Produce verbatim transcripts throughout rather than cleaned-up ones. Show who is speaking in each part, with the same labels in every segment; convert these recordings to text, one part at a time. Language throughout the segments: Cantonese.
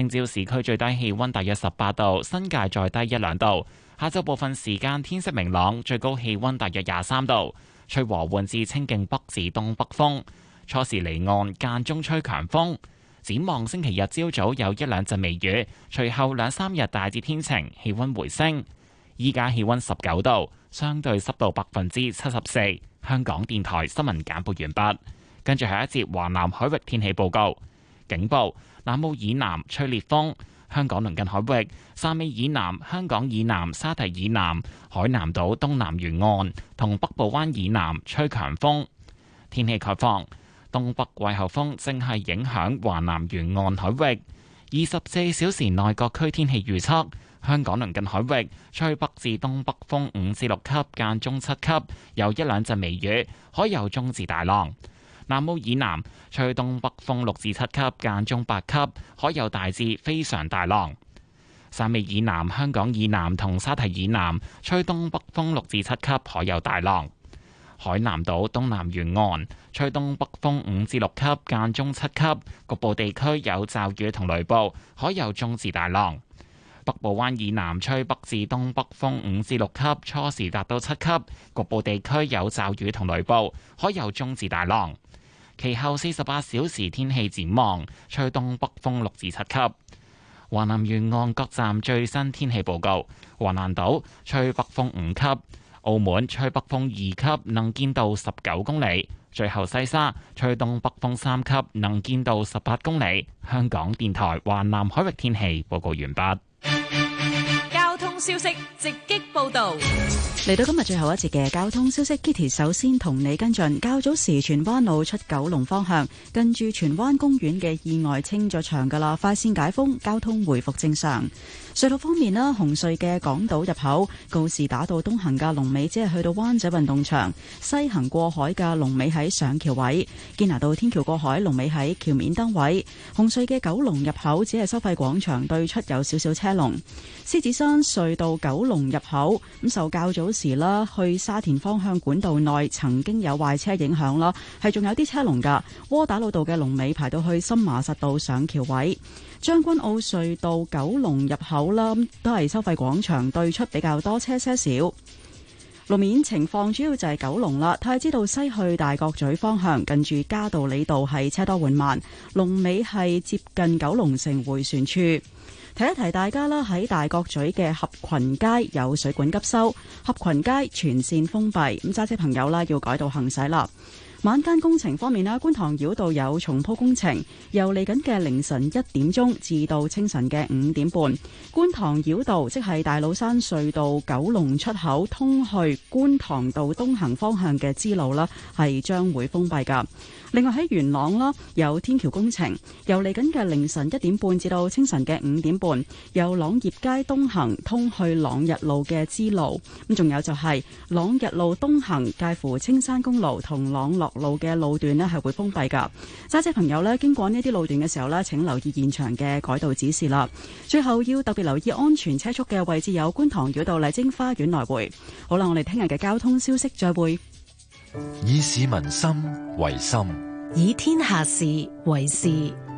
Speaker 1: 聽朝市區最低氣溫大約十八度，新界再低一兩度。下晝部分時間天色明朗，最高氣溫大約廿三度，吹和緩至清勁北至東北風。初時離岸，間中吹強風。展望星期日朝早有一兩陣微雨，隨後兩三日大致天晴，氣溫回升。依家氣溫十九度，相對濕度百分之七十四。香港電台新聞簡報完畢。跟住係一節華南海域天氣報告。警報：南澳以南吹烈風，香港鄰近海域、汕尾以南、香港以南、沙堤以南、海南島東南沿岸同北部灣以南吹強風。天氣概況：東北季候風正係影響華南沿岸海域。二十四小時內各區天氣預測：香港鄰近海域吹北至東北風五至六級，間中七級，有一兩陣微雨，海有中至大浪。南澳以南吹東北風六至七級，間中八級，海有大至非常大浪。汕尾以南、香港以南同沙堤以南吹東北風六至七級，海有大浪。海南島東南沿岸吹東北風五至六級，間中七級，局部地區有驟雨同雷暴，海有中至大浪。北部灣以南吹北至東北風五至六級，初時達到七級，局部地區有驟雨同雷暴，海有中至大浪。其後四十八小時天氣展望，吹東北風六至七級。華南沿岸各站最新天氣報告：華南島吹北風五級，澳門吹北風二級，能見度十九公里。最後西沙吹東北風三級，能見度十八公里。香港電台華南海域天氣報告完畢。
Speaker 2: 交通消息直擊報道。
Speaker 3: 嚟到今日最後一節嘅交通消息 ，Kitty 首先同你跟進。較早時荃灣路出九龍方向，近住荃灣公園嘅意外清咗場噶啦，快線解封，交通回復正常。隧道方面啦，紅隧嘅港島入口告士打道東行嘅龍尾只係去到灣仔運動場，西行過海嘅龍尾喺上橋位，堅拿道天橋過海龍尾喺橋面燈位。紅隧嘅九龍入口只係收費廣場對出有少少車龍。獅子山隧道九龍入口咁受較早時啦，去沙田方向管道內曾經有壞車影響啦，係仲有啲車龍噶。窩打老道嘅龍尾排到去深馬實道上橋位。將軍澳隧道九龍入口啦，都係收費廣場對出比較多車些少。路面情況主要就係九龍啦，太子道西去大角咀方向，近住嘉道理道係車多緩慢，龍尾係接近九龍城迴旋處。提一提大家啦，喺大角咀嘅合群街有水管急修，合群街全線封閉，咁揸車朋友啦要改道行駛啦。晚間工程方面啦，觀塘繞道有重鋪工程，由嚟緊嘅凌晨一點鐘至到清晨嘅五點半，觀塘繞道即係大老山隧道九龍出口通去觀塘道東行方向嘅支路啦，係將會封閉噶。另外喺元朗啦，有天橋工程，由嚟緊嘅凌晨一點半至到清晨嘅五點半，由朗業街東行通去朗日路嘅支路。咁仲有就係朗日路東行介乎青山公路同朗樂路嘅路段呢係會封閉噶。揸車朋友呢，經過呢啲路段嘅時候呢，請留意現場嘅改道指示啦。最後要特別留意安全車速嘅位置有觀塘繞道麗晶花園來回。好啦，我哋聽日嘅交通消息再會。
Speaker 4: 以市民心為心，
Speaker 2: 以天下事為事。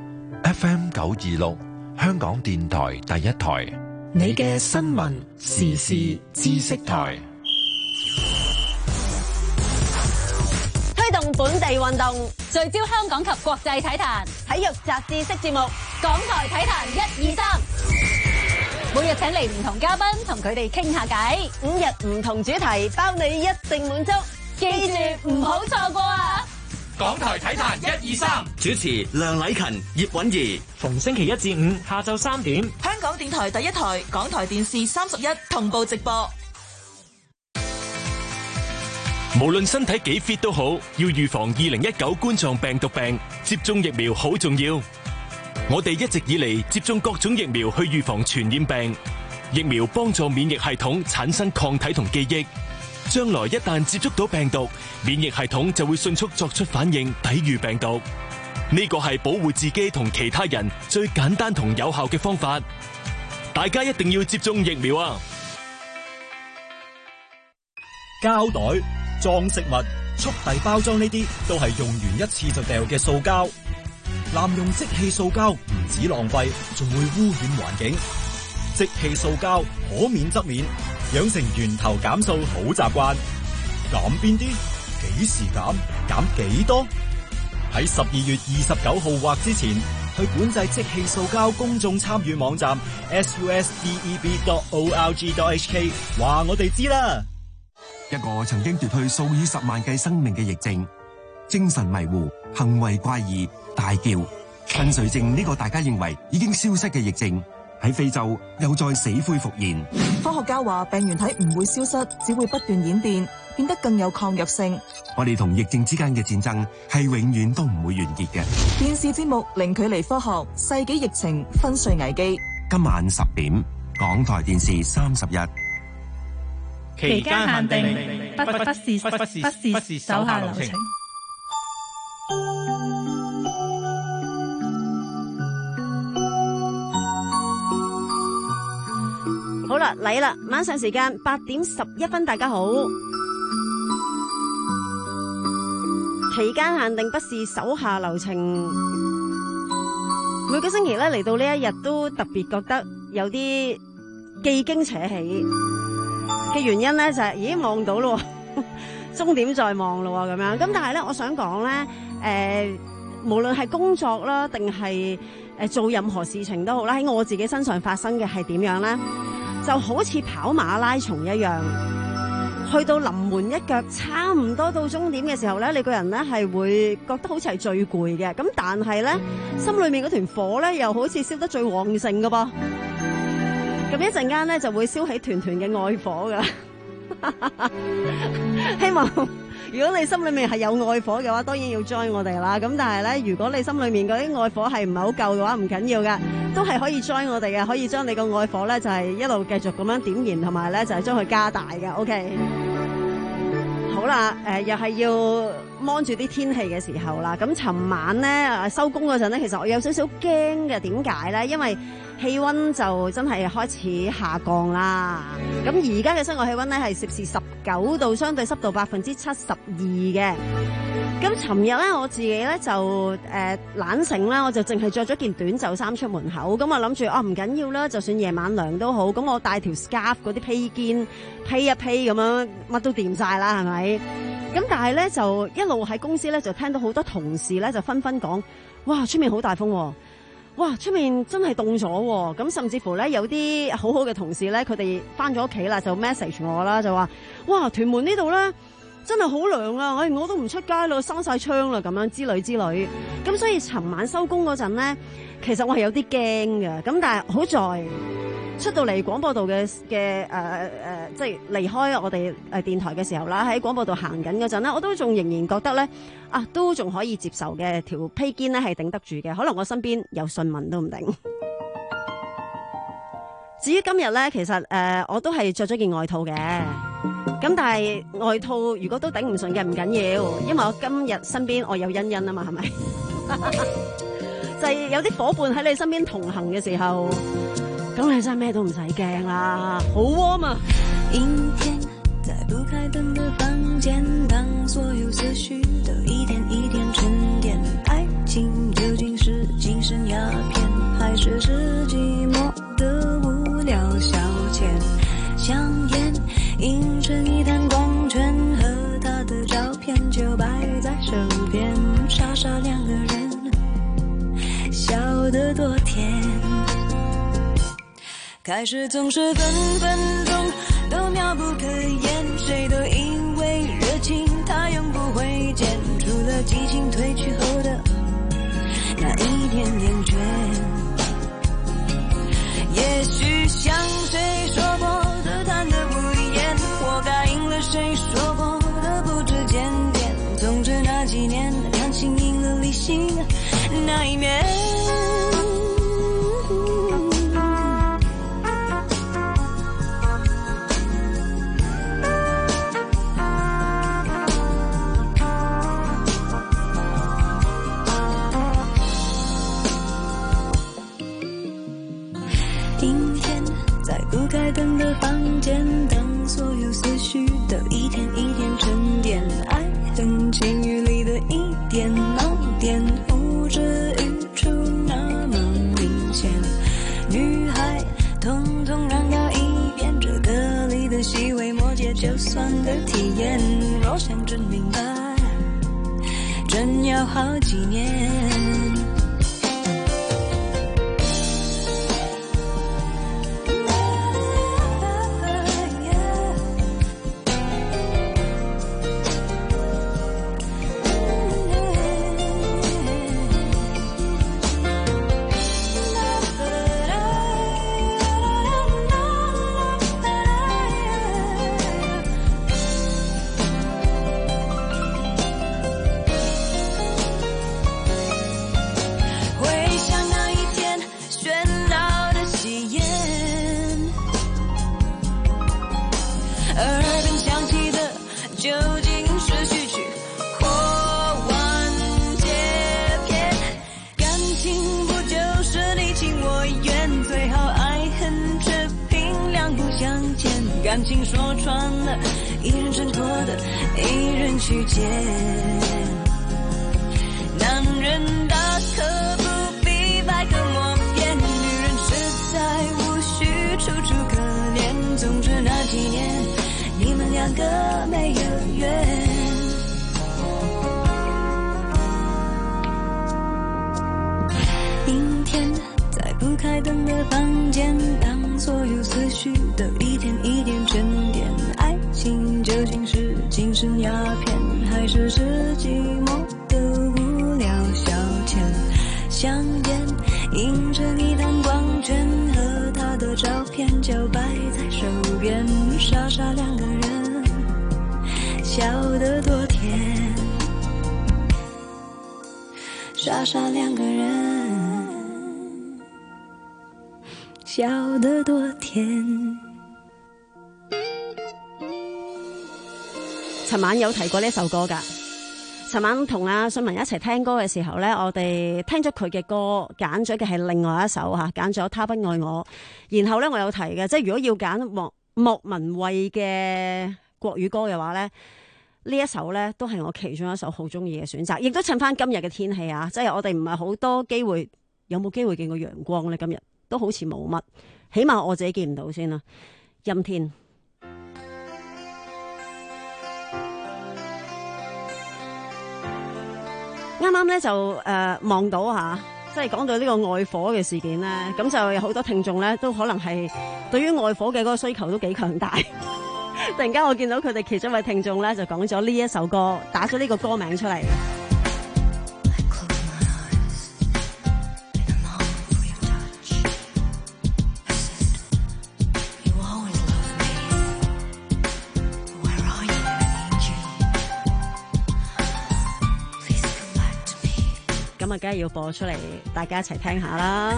Speaker 4: F M 九二六，香港電台第一台，
Speaker 2: 你嘅新聞時事知識台，
Speaker 5: 推動本地運動，
Speaker 2: 聚焦香港及國際體壇，
Speaker 5: 體育雜誌式節目，
Speaker 2: 港台體壇一二三。每日請嚟唔同嘉賓，同佢哋傾下偈。
Speaker 5: 五日唔同主題，包你一定滿足。
Speaker 2: 記住唔好錯過啊！
Speaker 6: 港台體壇一二三，
Speaker 7: 主持梁禮勤、葉韻儀，
Speaker 8: 逢星期一至五下晝三點，
Speaker 9: 香港電台第一台、港台電視三十一同步直播。
Speaker 10: 無論身體幾 fit 都好，要預防二零一九冠狀病毒病，接種疫苗好重要。我哋一直以嚟接種各種疫苗去預防傳染病，疫苗幫助免疫系統產生抗體同記憶。將來一旦接觸到病毒，免疫系統就會迅速作出反應，抵禦病毒。呢個係保護自己同其他人最簡單同有效嘅方法。大家一定要接種疫苗啊！
Speaker 11: 膠袋、裝飾物、速遞包裝呢啲都係用完一次就掉嘅塑膠。濫用即棄塑膠唔止浪費，仲會污染環境。即棄塑膠可免則免，養成源頭減塑好習慣。減邊啲？幾時減？減幾多？喺十二月二十九號或之前，去管制即棄塑膠公眾參與網站 s u s d e b dot org dot h k 話我哋知啦。
Speaker 12: 一個曾經奪去數以十萬計生命嘅疫症，精神迷糊、行為怪異、大叫、腎水症呢個大家認為已經消失嘅疫症，喺非洲又再死灰復燃。
Speaker 9: 科學家話病原體唔會消失，只會不斷演變，變得更有抗藥性。
Speaker 12: 我哋同疫症之間嘅戰爭係永遠都唔會完結嘅。
Speaker 9: 電視節目《零距離科學》，世紀疫情分歲危機。
Speaker 12: 今晚十點，港台電視三十一。
Speaker 6: 期間限定，
Speaker 2: 不不不是不是不是手下留情。
Speaker 5: 好啦，嚟啦！晚上時間八點十一分，大家好。期間限定，不是手下留情。每個星期咧嚟到呢一日，都特別覺得有啲既驚且喜嘅原因咧，就係已經望到咯，終點再望咯咁樣。咁但係咧，我想講咧，誒、呃，無論係工作啦，定係誒做任何事情都好啦，喺我自己身上發生嘅係點樣咧？就好似跑馬拉松一樣，去到臨門一腳，差唔多到終點嘅時候咧，你個人咧係會覺得好似係最攰嘅，咁但係咧心裏面嗰團火咧又好似燒得最旺盛㗎噃，咁一陣間咧就會燒起團團嘅愛火㗎。希望如果你心裏面係有愛火嘅話，當然要 join 我哋啦。咁但係咧，如果你心裏面嗰啲愛火係唔係好夠嘅話，唔緊要㗎，都係可以 join 我哋嘅，可以將你個愛火咧就係一路繼續咁樣點燃，同埋咧就係將佢加大嘅。OK， 好啦，誒、呃、又係要望住啲天氣嘅時候啦。咁尋晚咧收工嗰陣咧，其實我有少少驚嘅，點解咧？因為氣溫就真係開始下降啦。咁而家嘅室外氣溫咧係攝氏十九度，相對濕度百分之七十二嘅。咁尋日咧我自己咧就誒、呃、懶醒啦，我就淨係着咗件短袖衫出門口。咁我諗住啊唔緊要啦，就算夜晚涼都好。咁我帶條 scarf 嗰啲披肩披一披咁樣，乜都掂晒啦，係咪？咁但係咧就一路喺公司咧就聽到好多同事咧就紛紛講：哇，出面好大風喎！哇！出面真係凍咗喎，咁甚至乎咧有啲好好嘅同事咧，佢哋翻咗屋企啦，就 message 我啦，就話：哇！屯門呢度咧真係好涼啊！哎，我都唔出街啦，閂晒窗啦，咁樣之類之類。咁所以尋晚收工嗰陣咧，其實我係有啲驚嘅。咁但係好在出到嚟廣播道嘅嘅誒誒，即係離開我哋誒電台嘅時候啦，喺廣播道行緊嗰陣咧，我都仲仍然覺得咧啊，都仲可以接受嘅，條披肩咧係頂得住嘅。可能我身邊有信民都唔定。至於今日咧，其實誒、呃、我都係着咗件外套嘅。咁但係外套如果都頂唔順嘅唔緊要，因為我今日身邊我有欣欣啊嘛，係咪？就係有啲伙伴喺你身邊同行嘅時候，咁你真係咩都唔使驚啦，好 warm 啊！
Speaker 13: 陰天，在不開燈的房間，當所有思緒都一點一點沉澱，愛情究竟是精神鴉片，還是是寂寞的無聊消遣？香煙映成一灘光圈，和他的照片就擺在手邊，傻傻兩個人笑得多甜。開始總是分分鐘都妙不可言，誰都以為熱情它永不會減，除了激情褪去後的那一點點倦。也許像誰說過的貪得無厭，活該應了誰說過的不知檢點，總之那幾年感情贏了理性那一面。不開燈的房間，當所有思緒都一點一點沉澱，愛恨情慾裡的一點nau點，呼之欲出那麼明就算的体验，若想真明白，真要好几年。感情说穿了，一人挣脱的，一人去捡。男人大可不必百口莫辩，女人实在无需楚楚可怜。总之那几年，你们两个没有缘。阴天在不开灯的房间，当所有思绪都一点一点沉淀，爱情究竟是精神鸦片，还是是寂寞的无聊消遣？香烟映着一滩光圈，和他的照片就摆在手边，傻傻两个人，笑得多甜，傻傻两个人，笑得多甜。
Speaker 5: 尋晚有提過呢首歌㗎。尋晚同阿信文一齊聽歌嘅時候咧，我哋聽咗佢嘅歌，揀咗嘅係另外一首嚇，揀咗他不愛我。然後咧，我有提嘅，即係如果要揀莫莫文蔚嘅國語歌嘅話咧，呢一首咧都係我其中一首好中意嘅選擇，亦都襯翻今日嘅天氣啊！即係我哋唔係好多機會，有冇機會見過陽光咧？今日都好似冇乜，起碼我自己見唔到先啦，陰天。啱啱咧就誒望、呃、到嚇，即係講到呢個愛火嘅事件咧，咁就有好多聽眾咧都可能係對於愛火嘅嗰個需求都幾強大。突然間我見到佢哋其中一位聽眾咧就講咗呢一首歌，打咗呢個歌名出嚟。咁啊，梗係要播出嚟，大家一齊聽下啦。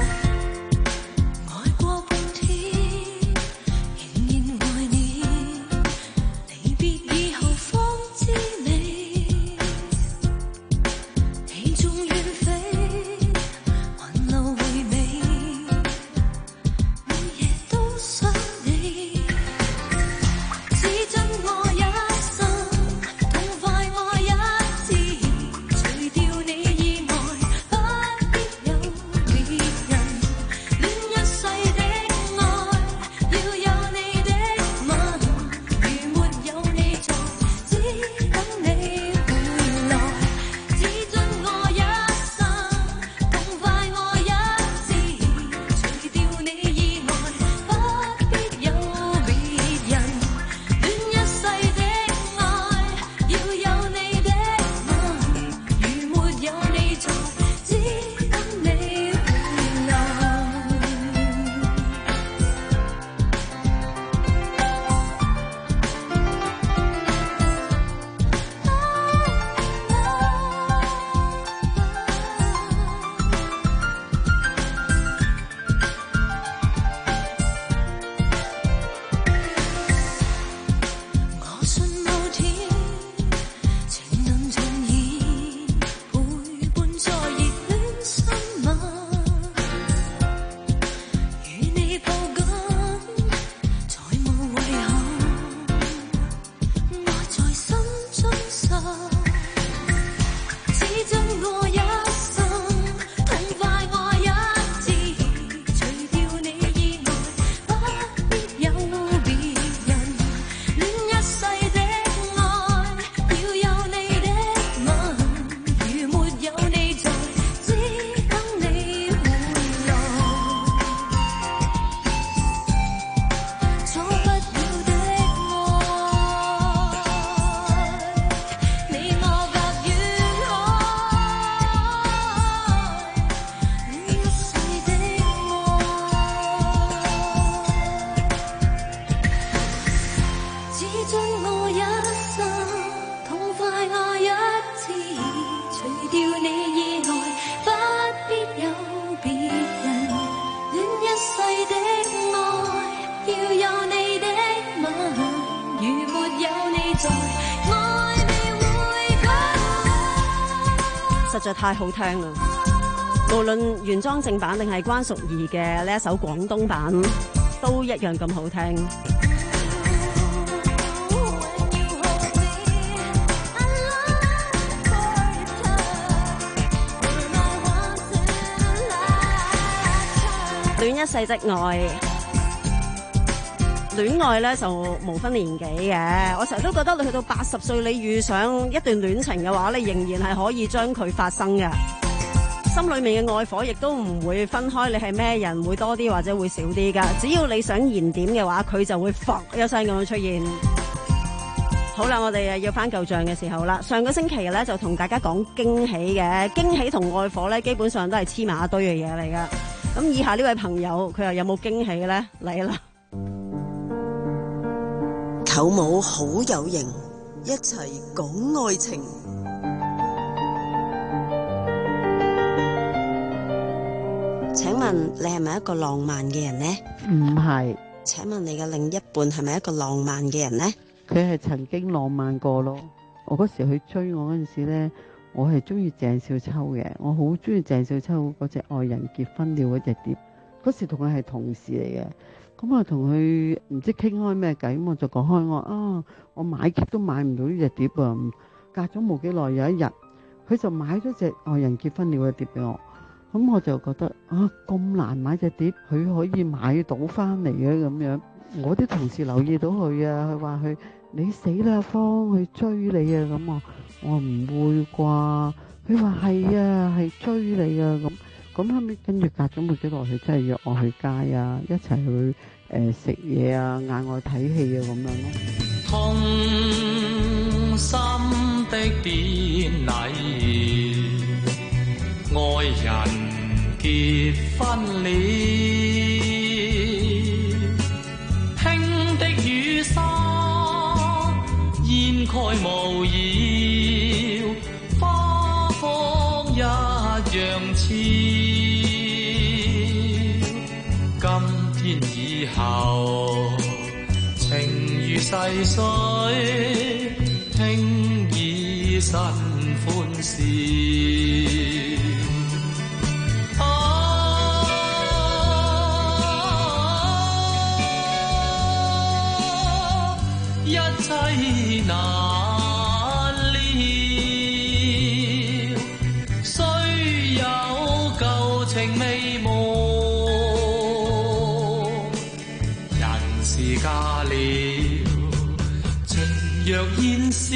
Speaker 13: 的愛，要有你的吻，如沒有你在，愛未會改。
Speaker 5: 實在太好聽啦！無論原裝正版定係關淑怡嘅呢一首廣東版，都一樣咁好聽。戀一世即愛，戀愛咧就無分年紀嘅。我成日都覺得你去到八十歲，你遇上一段戀情嘅話，你仍然係可以將佢發生嘅。心裏面嘅愛火亦都唔會分開，你係咩人會多啲或者會少啲噶。只要你想燃點嘅話，佢就會噥一聲咁樣出現。好啦，我哋要翻舊賬嘅時候啦。上個星期咧就同大家講驚喜嘅，驚喜同愛火咧基本上都係黐埋一堆嘅嘢嚟噶。咁以下呢位朋友佢又有冇驚喜咧？嚟啦！
Speaker 14: 舅母好有型，一齊講愛情。
Speaker 5: 請問你係咪一個浪漫嘅人呢？
Speaker 15: 唔係。
Speaker 5: 請問你嘅另一半係咪一個浪漫嘅人呢？
Speaker 15: 佢係曾經浪漫過咯。我嗰時去追我嗰陣時咧，我係中意鄭少秋嘅，我好中意鄭少秋嗰隻《愛人結婚了》嗰隻碟。嗰時同佢係同事嚟嘅，咁我同佢唔知傾開咩偈，咁我就講開我啊，我買極都買唔到呢隻碟啊！隔咗冇幾耐，有一日佢就買咗隻《愛人結婚了》嘅碟俾我，咁我就覺得啊，咁難買隻碟，佢可以買到翻嚟嘅咁樣。我啲同事留意到佢啊，佢話佢你死啦，方去追你啊！咁我我唔會啩？佢話係啊，係追你啊咁。咁後尾跟住隔咗冇幾耐，佢真係約我去街啊，一齊去誒食嘢啊，嗌我睇戲啊咁樣咯。
Speaker 16: 痛心的典禮，愛人結婚了，輕的雨紗掩蓋無謠，花芳一樣似。今天以後情如逝水，輕已新歡事。啊，一切難料，雖有舊情未忘。嫁了，情若煙消，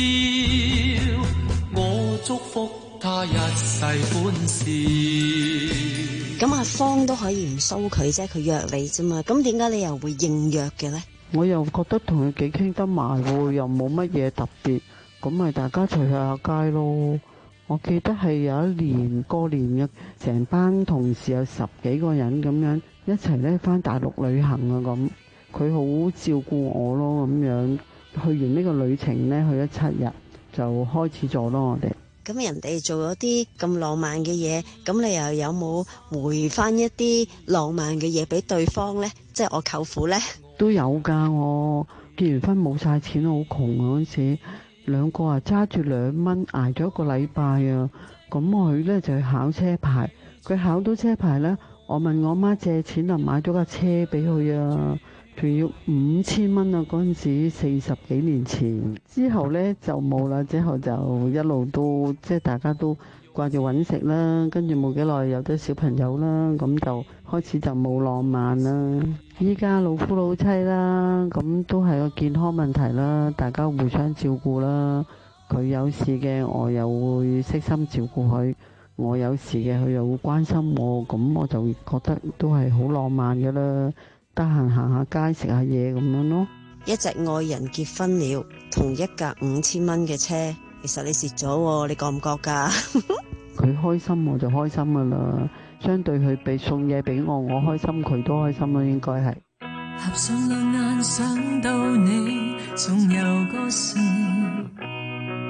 Speaker 16: 我祝福他一世歡笑。
Speaker 5: 咁阿芳都可以唔騷佢啫，佢約你啫嘛，咁點解你又會應約嘅咧？
Speaker 15: 我又覺得同佢幾傾得埋喎，又冇乜嘢特別，咁咪大家隨下街咯。我記得係有一年過年嘅，成班同事有十幾個人咁樣一齊咧返大陸旅行啊咁。佢好照顧我咯，咁樣去完呢個旅程呢，去咗七日就開始咗咯。我哋
Speaker 5: 咁人哋做咗啲咁浪漫嘅嘢，咁你又有冇回翻一啲浪漫嘅嘢俾對方呢？即係我舅父呢，
Speaker 15: 都有㗎。我結完婚冇晒錢，好窮嗰陣時，兩個啊揸住兩蚊捱咗一個禮拜啊。咁佢呢就去考車牌，佢考到車牌呢，我問我媽借錢啊，買咗架車俾佢啊。仲要五千蚊啊！嗰陣時四十幾年前，之後呢就冇啦。之後就一路都即係大家都掛住揾食啦，跟住冇幾耐有啲小朋友啦，咁就開始就冇浪漫啦。依家老夫老妻啦，咁都係個健康問題啦，大家互相照顧啦。佢有事嘅，我又會悉心照顧佢；我有事嘅，佢又會關心我。咁我就覺得都係好浪漫㗎啦。得閒行下街食下嘢咁樣咯。
Speaker 5: 一隻愛人結婚了，同一架五千蚊嘅車，其實你蝕咗，你覺唔覺噶？
Speaker 15: 佢開心我就開心噶啦，相對佢俾送嘢俾我，我開心佢都開心啦，應該係。
Speaker 13: 合上兩眼想到你，總有個事，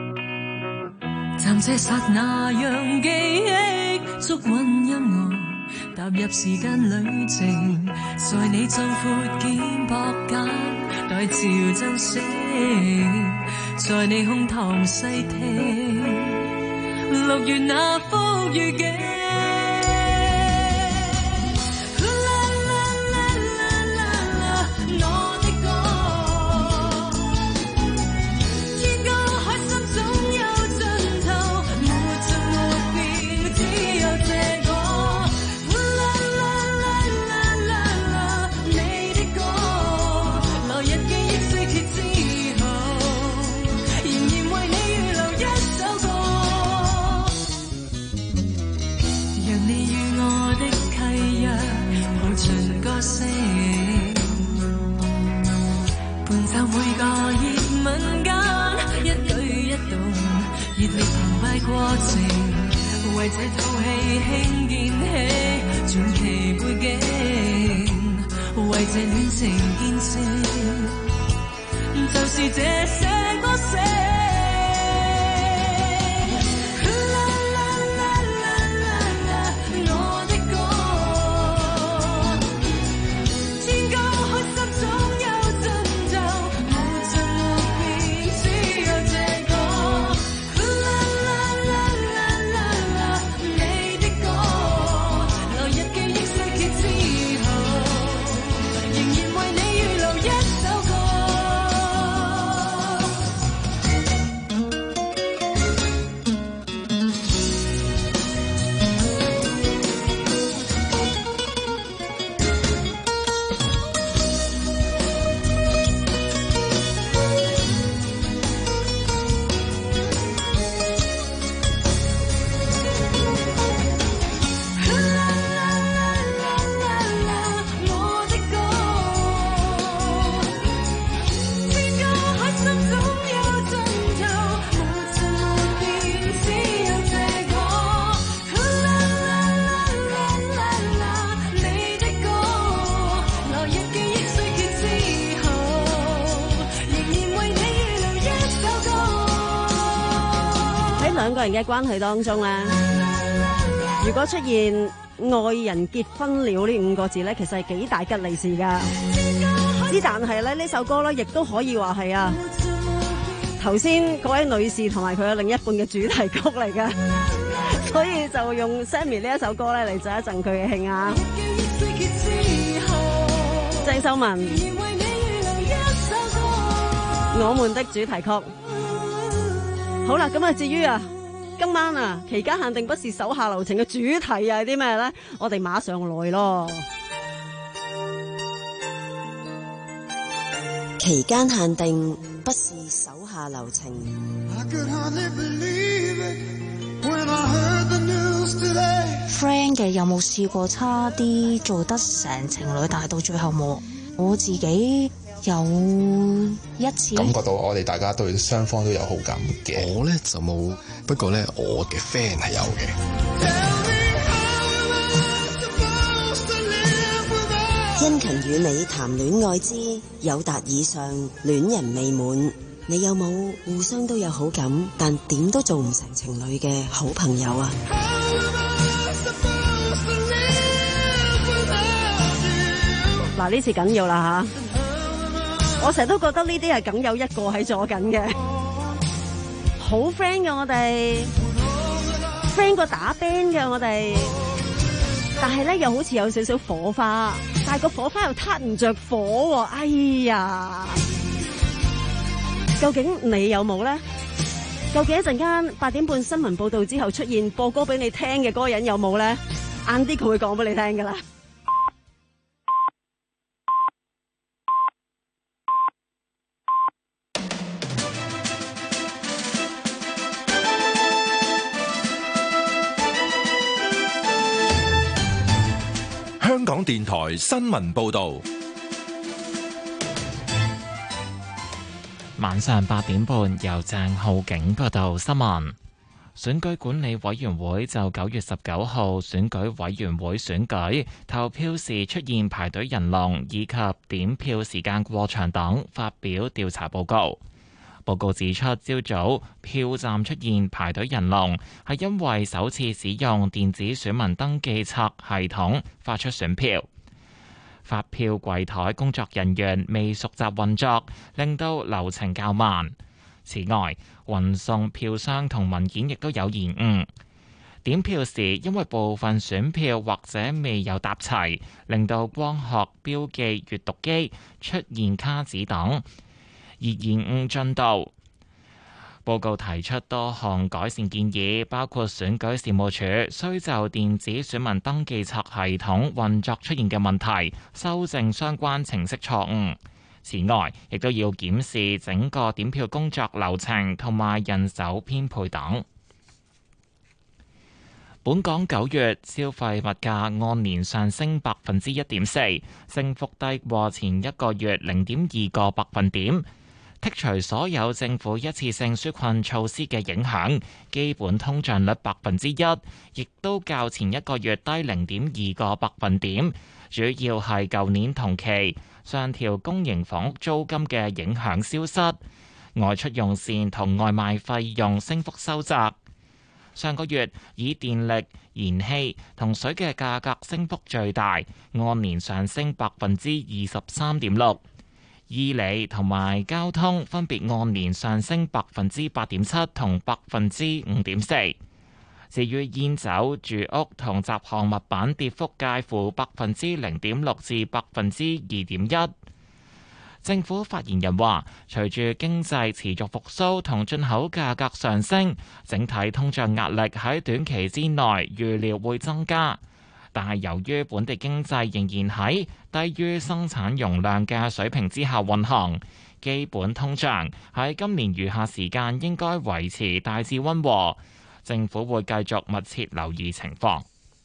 Speaker 13: 暫且剎那讓記憶捉穩音樂。
Speaker 17: 踏入時間旅程，在你壯闊肩膊間，待潮奏醒，在你胸膛細聽，六月那幅預警。伴奏每個熱吻間，一舉一動，熱烈澎湃過程，為這套戲興建起傳奇背景，為這戀情見證，就是這些歌聲。
Speaker 5: 兩個人嘅關係當中咧，如果出現愛人結婚了呢五個字咧，其實係幾大吉利事噶。之但係咧，呢首歌咧，亦都可以話係啊頭先嗰位女士同埋佢嘅另一半嘅主題曲嚟噶，所以就用 Sammy 呢一首歌咧嚟贈一贈佢嘅興啊。鄭秀文，我們的主題曲。好啦，咁啊，至於啊，今晚啊，期間限定不是手下留情嘅主題又係啲咩咧？我哋馬上來咯。
Speaker 14: 期間限定不是手下留情。
Speaker 18: friend 嘅有冇試過差啲做得成情侶，但係到最後冇？我自己有一次
Speaker 19: 感覺到我哋大家對雙方都有好感嘅。
Speaker 20: 我咧就冇，不過咧我嘅 friend 係有嘅。
Speaker 14: 殷勤與你談戀愛之友達以上戀人未滿，你有冇互相都有好感，但點都做唔成情侶嘅好朋友啊？
Speaker 5: 嗱，呢次緊要啦吓！我成日都覺得呢啲係梗有一個喺左緊嘅，好 friend 嘅我哋 ，friend 過打 band 嘅我哋，但係咧又好似有少少火花，但係個火花又撻唔着火喎，哎呀！究竟你有冇咧？究竟一陣間八點半新聞報道之後出現播歌俾你聽嘅嗰個人有冇咧？晏啲佢會講俾你聽噶啦。
Speaker 4: 香港電台新聞報道，
Speaker 1: 晚上八點半由鄭浩景報道新聞。選舉管理委員會就九月十九號選舉委員會選舉投票時出現排隊人龍以及點票時間過長等發表調查報告。 報告指出，朝早票站出現排隊人龍，係因為首次使用電子選民登記冊系統發出選票。發票櫃台工作人員未熟習運作，令到流程較慢。此外，運送票箱同文件亦都有延誤。點票時，因為部分選票或者未有搭齊，令到光學標記閱讀機出現卡紙等，而延誤進度。報告提出多項改善建議，包括選舉事務處須就電子選民登記冊系統運作出現嘅問題，修正相關程式錯誤。此外，亦都要檢視整個點票工作流程同埋人手編配等。本港九月消費物價按年上升百分之一點四，升幅低過前一個月零點二個百分點。剔除所有政府一次性紓困措施嘅影響，基本通脹率百分之一，亦都較前一個月低零點二個百分點。主要係舊年同期上調公營房屋租金嘅影響消失，外出用膳同外賣費用升幅收窄。上個月以電力、燃氣同水嘅價格升幅最大，按年上升百分之二十三點六。醫理同埋交通分別按年上升百分之八點七同百分之五點四。至於煙酒、住屋同雜項物品跌幅介乎百分之零點六至百分之二點一。政府發言人話，隨住經濟持續復甦同進口價格上升，整體通脹壓力喺短期之內預料會增加。但係由於本地經濟仍然喺低於生產容量嘅水平之下運行，基本通脹喺今年餘下時間應該維持大致溫和。政府會繼續密切留意情況。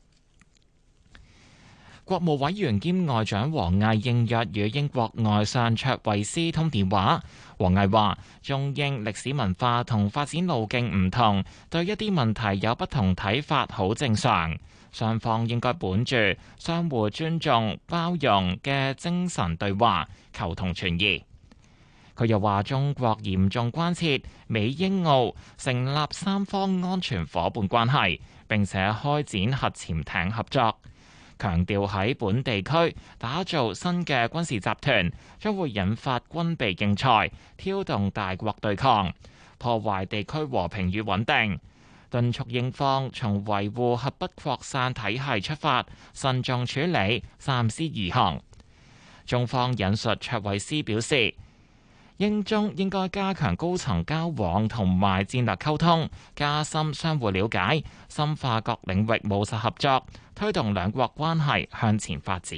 Speaker 1: 國務委員兼外長王毅應約與英國外相卓慧思通電話。王毅話：中英歷史文化同發展路徑唔同，對一啲問題有不同睇法，好正常。雙方應該本住相互尊重、包容嘅精神對話，求同存異。佢又話：中國嚴重關切美英澳成立三方安全夥伴關係，並且開展核潛艇合作，強調喺本地區打造新嘅軍事集團將會引發軍備競賽，挑動大國對抗，破壞地區和平與穩定。敦促英方從維護核不擴散體系出發，慎重處理，三思而行。中方引述卓慧思表示，英中應該加強高層交往同埋戰略溝通，加深相互了解，深化各領域務實合作，推動兩國關係向前發展。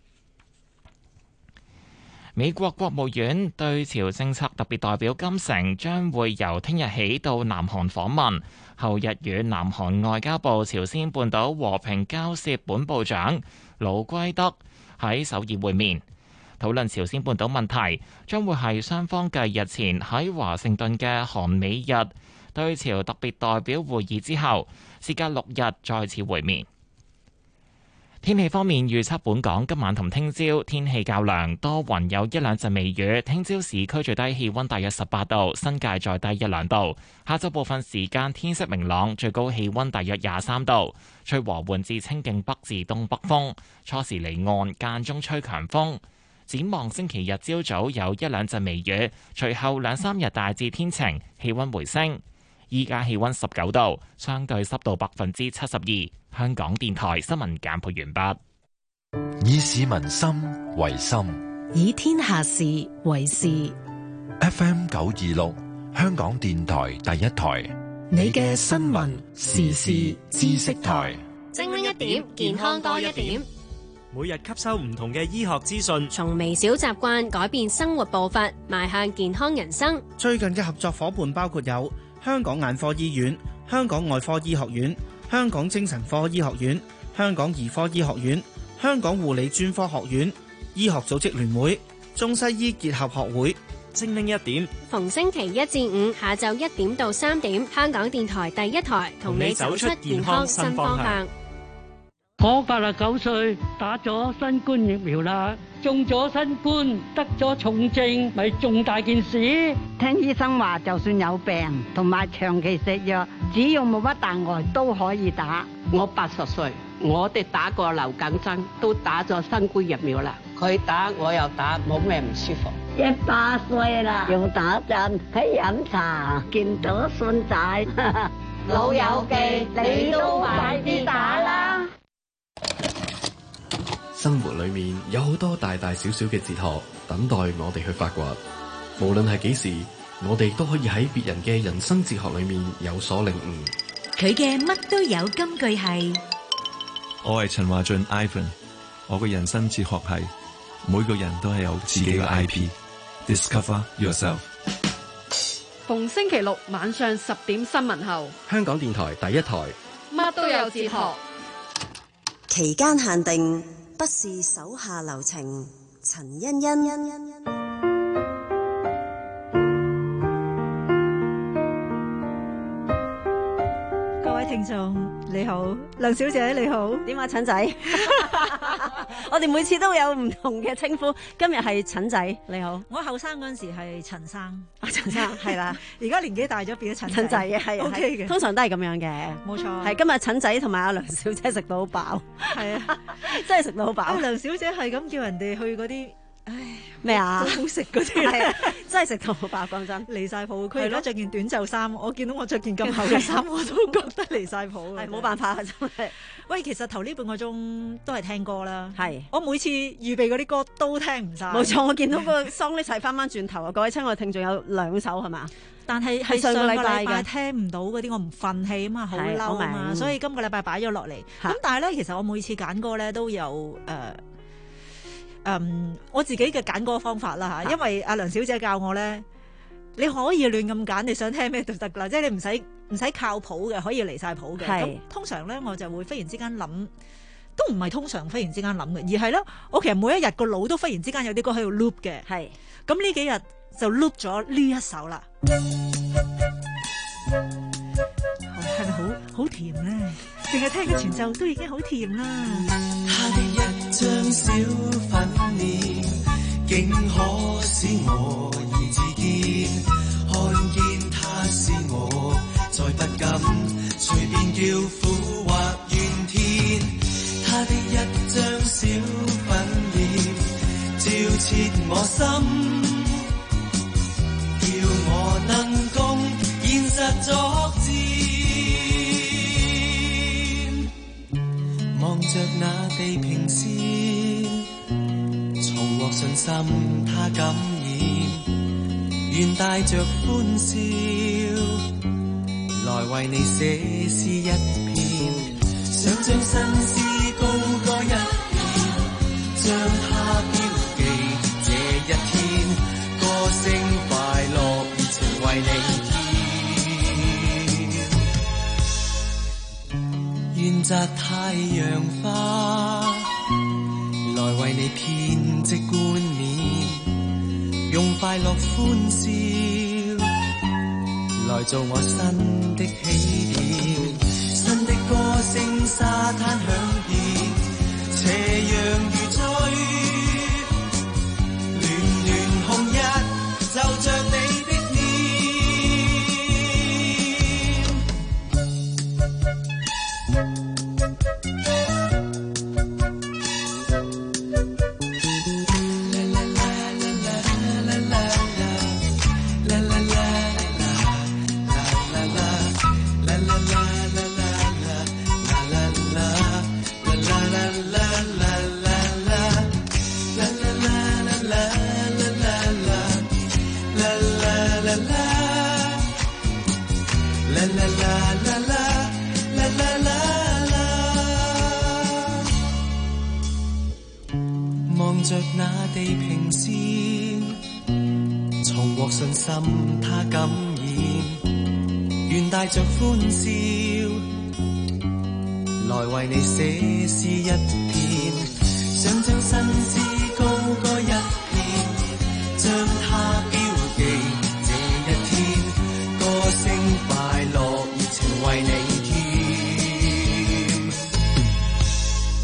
Speaker 1: 美國國務院對朝政策特別代表金城將會由聽日起到南韓訪問，後日與南韓外交部朝鮮半島和平交涉本部長魯圭德喺首爾會面，討論朝鮮半島問題，將會係雙方繼日前喺華盛頓嘅韓美日對朝特別代表會議之後，事隔六日再次會面。天氣方面預測，本港今晚同聽朝天氣較涼，多雲有一兩陣微雨。聽朝市區最低氣溫大約十八度，新界再低一兩度。下晝部分時間天色明朗，最高氣溫大約廿三度，吹和緩至清勁北至東北風，初時離岸，間中吹強風。展望星期日朝早有一兩陣微雨，隨後兩三日大致天晴，氣溫回升。依家氣溫十九度，相對濕度百分之七十二。香港電台新聞簡報完畢。
Speaker 4: 以市民心為心，
Speaker 21: 以天下事為事。
Speaker 4: F M 九二六，香港電台第一台，
Speaker 21: 你嘅新聞時事知識台，
Speaker 2: 精靈一點，健康多一點。
Speaker 8: 每日吸收唔同嘅醫學資訊，
Speaker 2: 從微小習慣改變生活步伐，邁向健康人生。
Speaker 6: 最近嘅合作夥伴包括有香港眼科醫院、香港外科醫學院、香港精神科醫學院、香港兒科醫學院、香港護理專科學院、醫學組織聯會、中西醫結合學會。
Speaker 8: 精靈一點，
Speaker 2: 逢星期一至五下晝一點到三點，香港電台第一台同你走出健康新方向。
Speaker 3: 我八十九歲，打咗新冠疫苗啦，中咗新冠，得咗重症，咪重大件事。
Speaker 22: 聽醫生話，就算有病同埋長期食藥，只要冇乜大礙都可以打。
Speaker 23: 我八十歲，我哋打過流感針，都打咗新冠疫苗啦。佢打我又打，冇咩唔舒服。
Speaker 22: 一百歲啦，又打針，喺飲茶，見到孫仔，
Speaker 2: 老友記，你都快啲打啦！
Speaker 24: 生活裏面有好多大大小小嘅哲學等待我哋去發掘，無論係幾時，我哋都可以喺別人嘅人生哲學裏面有所領悟。
Speaker 25: 佢嘅乜都有金句係：
Speaker 26: 我係陳華俊 Ivan， 我嘅人生哲學係每個人都係有自己嘅 I P。Discover yourself。
Speaker 27: 逢星期六晚上十點新聞後，
Speaker 24: 香港電台第一台
Speaker 27: 乜都有哲學。
Speaker 14: 期間限定，不是手下留情。陳欣欣。
Speaker 28: 各位聽眾你好，梁小姐你好，
Speaker 5: 點啊陳仔？我哋每次都有唔同嘅稱呼，今日係陳仔你好。
Speaker 28: 我後生嗰陣時係陳生，
Speaker 5: 啊陳生係啦，
Speaker 28: 而家年紀大咗變咗陳
Speaker 5: 陳仔嘅係
Speaker 28: OK 嘅，
Speaker 5: 通常都係咁樣嘅，
Speaker 28: 冇錯。
Speaker 5: 係今日陳仔同埋阿梁小姐食到好飽，
Speaker 28: 係啊，
Speaker 5: 真係食到好飽。
Speaker 28: 梁小姐係咁叫人哋去嗰啲。唉，
Speaker 5: 咩啊？
Speaker 28: 好好食嗰啲
Speaker 5: 係啊，真係食到好飽，講真，
Speaker 28: 離晒譜。佢而家着件短袖衫，我見到我着件咁厚嘅衫，我都覺得離晒譜。
Speaker 5: 係冇辦法啊，真係。
Speaker 28: 喂，其實頭呢半個鐘都係聽歌啦。
Speaker 5: 係，
Speaker 28: 我每次預備嗰啲歌都聽唔晒。
Speaker 5: 冇錯，我見到個 song list係翻翻轉頭啊！各位親愛聽眾有兩首係嘛？
Speaker 28: 但係係上個禮拜
Speaker 5: 嘅
Speaker 28: 聽唔到嗰啲，我唔憤氣啊嘛，好嬲啊嘛，所以今個禮拜擺咗落嚟。咁但係咧，其實我每次揀歌咧都有誒。嗯，我自己嘅揀歌方法啦嚇，因為阿梁小姐教我咧，你可以亂咁揀，你想聽咩都得噶啦，即係你唔使唔使靠譜嘅，可以離晒譜嘅。咁通常咧，我就會忽然之間諗，都唔係通常忽然之間諗嘅，而係咧，我其實每一日個腦都忽然之間有啲歌喺度 loop 嘅。係，咁呢幾日就 loop 咗呢一首啦。係咪好好甜咧？淨係聽個前奏都已經好甜啦。
Speaker 16: 他的一張小粉臉，竟可使我意自堅。看見他是我，再不敢隨便叫苦或怨天。他的一張小粉臉，照切我心，叫我能共現實作戰。望着那地平線，重獲信心他感染，願帶着歡笑來為你寫詩一篇，想將新詩高歌一遍，將它標記這一天，歌聲快樂熱情為你願摘太陽花，來為你編織冠冕，用快樂歡笑來做我新的起點，新的歌聲沙灘響遍，斜陽如醉，暖暖紅日就着你的着那地平線，重獲信心他感染，願帶着歡笑來為你寫詩一篇，想將新詩高歌一遍，將它標記這一天，歌聲快樂熱情為你添。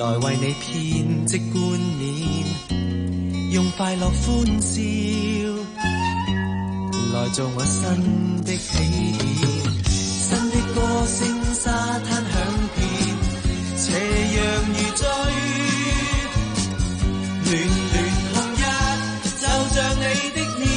Speaker 16: 來為你編織冠冕，用快樂歡笑來做我新的起點，新的歌聲沙灘響遍，斜陽如醉，暖暖紅日就像你的臉。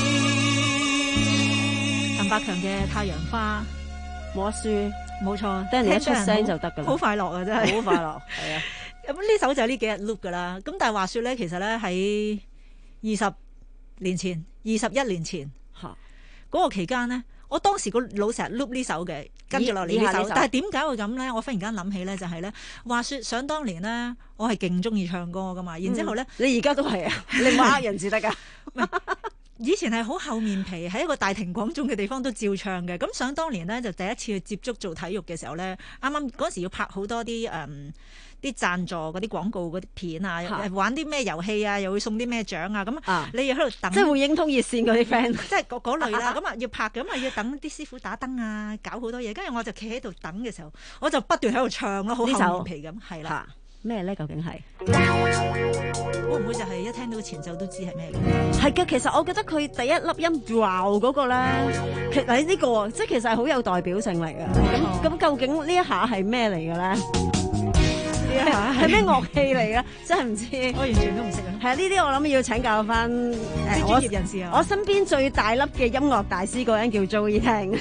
Speaker 28: 陳百強嘅《太陽花》
Speaker 5: 冇得輸，
Speaker 28: 冇錯，
Speaker 5: 等人一出聲就得㗎啦，
Speaker 28: 好快樂啊，真係
Speaker 5: 好快樂，係啊。
Speaker 28: 咁呢首就係呢幾日 loop 㗎啦。咁但係話說咧，其實咧喺二十年前、二十一年前嚇嗰、那個期間咧，我當時個腦成日 loop 呢首嘅，跟住落嚟呢首。但係點解會咁咧？我忽然間諗起咧，就係咧，話說想當年咧，我係勁中意唱歌㗎嘛。然之後咧、
Speaker 5: 嗯，你而家都係啊，你唔好呃人至得㗎。
Speaker 28: 以前係好厚面皮，喺一個大庭廣眾嘅地方都照唱嘅。咁想當年咧，就第一次去接觸做體育嘅時候咧，啱啱嗰時要拍好多啲誒啲贊助嗰啲廣告嗰啲片啊，玩啲咩遊戲啊，又會送啲咩獎啊。咁、啊、你要喺度等，
Speaker 5: 即係會應通熱線嗰啲 friend，
Speaker 28: 即係嗰嗰類啦。咁啊要拍，咁啊要等啲師傅打燈啊，搞好多嘢。跟住我就企喺度等嘅時候，我就不斷喺度唱咯，好厚面皮咁，係啦。
Speaker 5: 咩咧？究竟係
Speaker 28: 會唔會就係一聽到前奏都知係咩嘅？
Speaker 5: 係嘅，其實我覺得佢第一粒音哇嗰個咧，其實呢、呢個即係其實係好有代表性嚟嘅。咁咁、哦、究竟呢一下係咩嚟嘅咧？呢一下係咩樂器嚟嘅？真係唔知，
Speaker 28: 我完全都唔識啊！
Speaker 5: 係啊，呢啲我諗要請教翻誒
Speaker 28: 專業人士啊！
Speaker 5: 我身邊最大粒嘅音樂大師嗰個人叫 Joey Tang。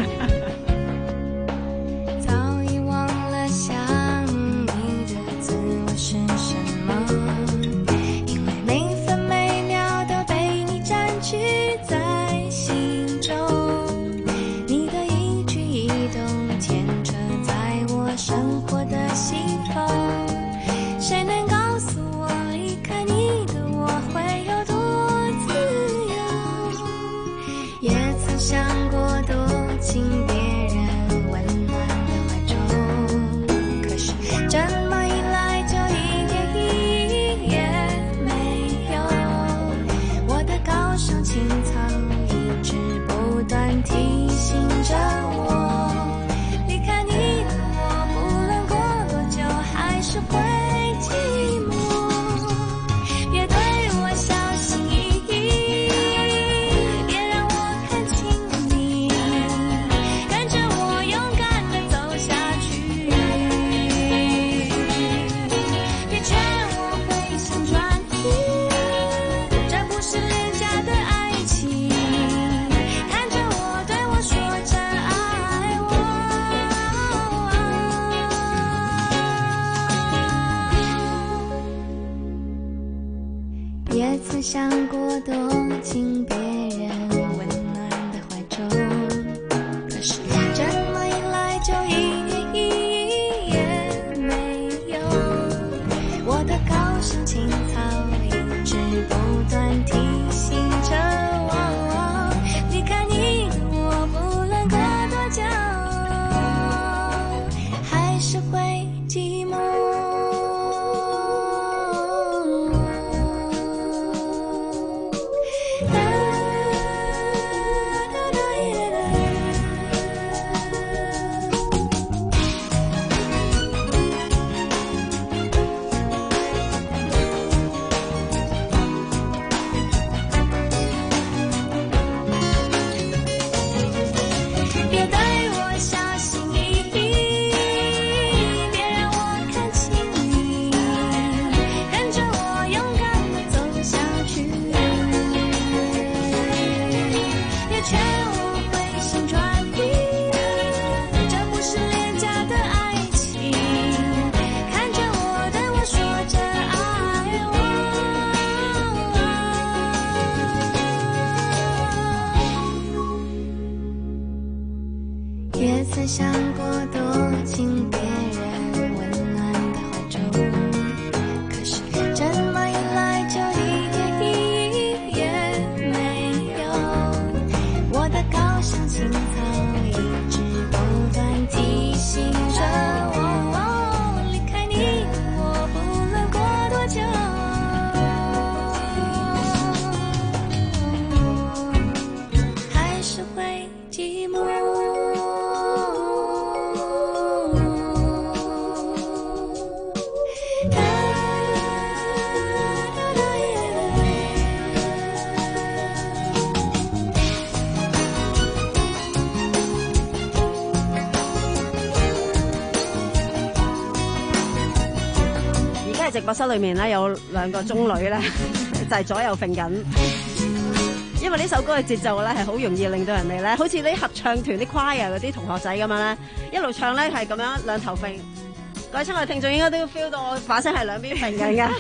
Speaker 7: 想过躲进别人温暖的怀中，可是这么一来就一点意义也没有。我的高尚情操一直不断提醒着我，离开你的我不论过多久，还是会寂寞。
Speaker 5: 喺直播室裏面咧有兩個中女咧，就係左右揈緊。因為呢首歌嘅節奏咧係好容易令到人哋咧，好似啲合唱團啲 choir 嗰啲同學仔咁樣咧，一路唱咧係咁樣兩頭揈。各位親愛聽眾應該都 feel 到我把聲係兩邊揈緊嘅。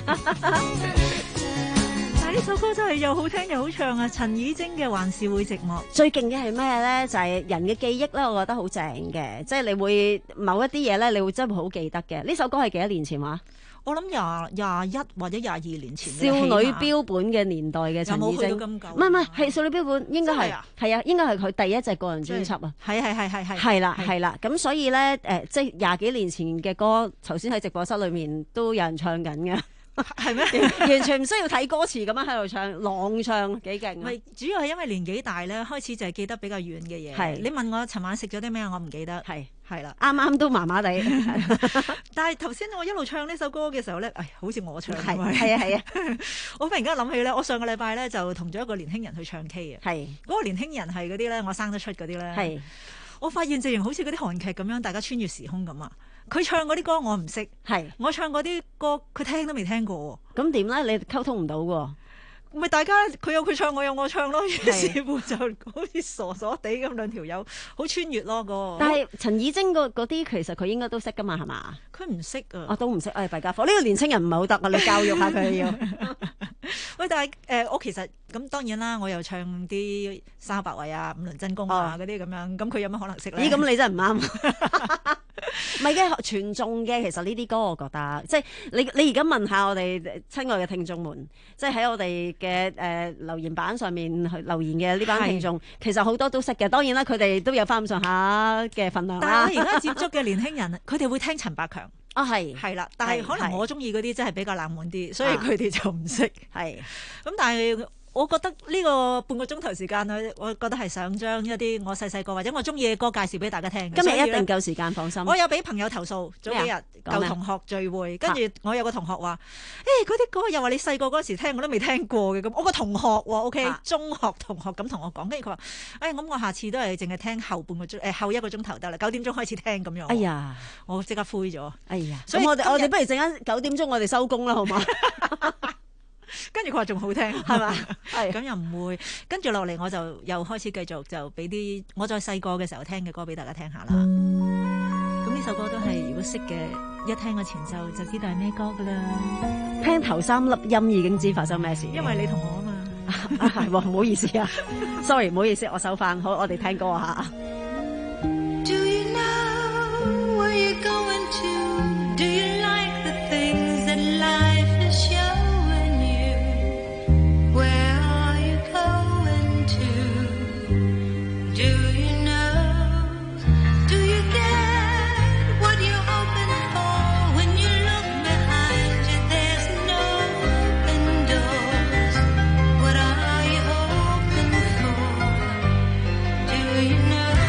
Speaker 28: 但係呢首歌真係又好聽又好唱啊！陳綺貞嘅《還是會寂寞》
Speaker 5: 最勁嘅係咩咧？就係、是、人嘅記憶咧，我覺得好正嘅，即係你會某一啲嘢咧，你會真係好記得嘅。呢首歌係幾多年前話？
Speaker 28: 我諗廿廿一或者廿二年前。
Speaker 5: 少女標本嘅年代嘅陳綺貞，唔係唔係，係少女標本，應該係係啊，應該係佢第一隻個人專輯啊。
Speaker 28: 係係係係係。
Speaker 5: 係啦係啦，咁所以咧誒，即係廿幾年前嘅歌，頭先喺直播室裏面都有人唱緊嘅。
Speaker 28: 係咩？
Speaker 5: 完全唔需要睇歌詞咁樣喺度唱，朗唱幾勁。
Speaker 28: 咪主要係因為年紀大咧，開始就係記得比較遠嘅嘢。係你問我尋晚食咗啲咩，我唔記得。係係啦，
Speaker 5: 啱啱都麻麻地。
Speaker 28: 但係頭先我一路唱呢首歌嘅時候咧，唉，好似我唱。
Speaker 5: 係係啊係啊！
Speaker 28: 我忽然間諗起咧，我上個禮拜咧就同咗一個年輕人去唱 K 啊。係嗰個年輕人係嗰啲咧，我生得出嗰啲咧。係。我發現直情好似嗰啲韓劇咁樣，大家穿越時空咁啊！佢唱嗰啲歌我唔識，係我唱嗰啲歌佢聽都未聽過，
Speaker 5: 咁點咧？你溝通唔到喎？
Speaker 28: 咪大家佢有佢唱，我有我唱咯，於是乎就好似傻傻地咁兩條友好穿越咯個。
Speaker 5: 但係陳綺貞嗰啲其實佢應該都識噶嘛，係嘛？
Speaker 28: 佢唔識啊！
Speaker 5: 我都唔識，哎弊家伙！呢個年青人唔係好得啊，你教育下佢要。
Speaker 28: 喂，但係誒、呃，我其實咁當然啦，我又唱啲三百位啊、五輪真功啊嗰啲咁樣，咁佢有乜可能識咧？
Speaker 5: 咦，咁你真係唔啱。唔係嘅，傳頌嘅其實呢啲歌，我覺得即係你你而家問下我哋親愛嘅聽眾們，即係喺我哋嘅誒留言板上面去留言嘅呢班聽眾，其實好多都識嘅。當然啦，佢哋都有翻咁上下嘅份量啦。
Speaker 28: 但係我而家接觸嘅年輕人，佢哋會聽陳百強。
Speaker 5: 啊係
Speaker 28: 係啦，但係可能我中意嗰啲真係比較冷門啲，所以佢哋就唔識。係咁，但係。我覺得呢個半個鐘頭時間咧，我覺得係想將一啲我細細個或者我中意嘅歌介紹俾大家聽。
Speaker 5: 今日一定夠時間，放心。
Speaker 28: 我有俾朋友投訴，早幾日舊同學聚會，跟住我有個同學話：誒嗰啲歌又話你細個嗰時聽，我都未聽過嘅。咁我個同學喎 ，OK，啊、中學同學咁同我講，跟住佢話：誒、哎，咁我下次都係淨係聽後半個鐘，誒、呃、後一個鐘頭得啦，九點鐘開始聽咁樣。哎呀，我即刻灰咗。哎呀，所以我哋我哋不如陣間九點鐘我哋收工啦，好嘛？跟住佢話仲好聽，係嘛？係咁又唔會。跟住落嚟我就又開始繼續就俾啲我再細個嘅時候聽嘅歌俾大家聽下啦。咁呢首歌都係如果識嘅，一聽個前奏就知道係咩歌噶啦。
Speaker 5: 聽頭三粒音已經知發生咩事，
Speaker 28: 因為你同我啊嘛。
Speaker 5: 係喎，唔好意思啊，sorry，唔好意思，我收翻。好，我哋聽歌啊吓。Do you know where you're going to? Do you like the things that life is showing?
Speaker 9: Do you know? Do you get what you're hoping for? When you look behind you, there's no open doors. What are you hoping for? Do you know?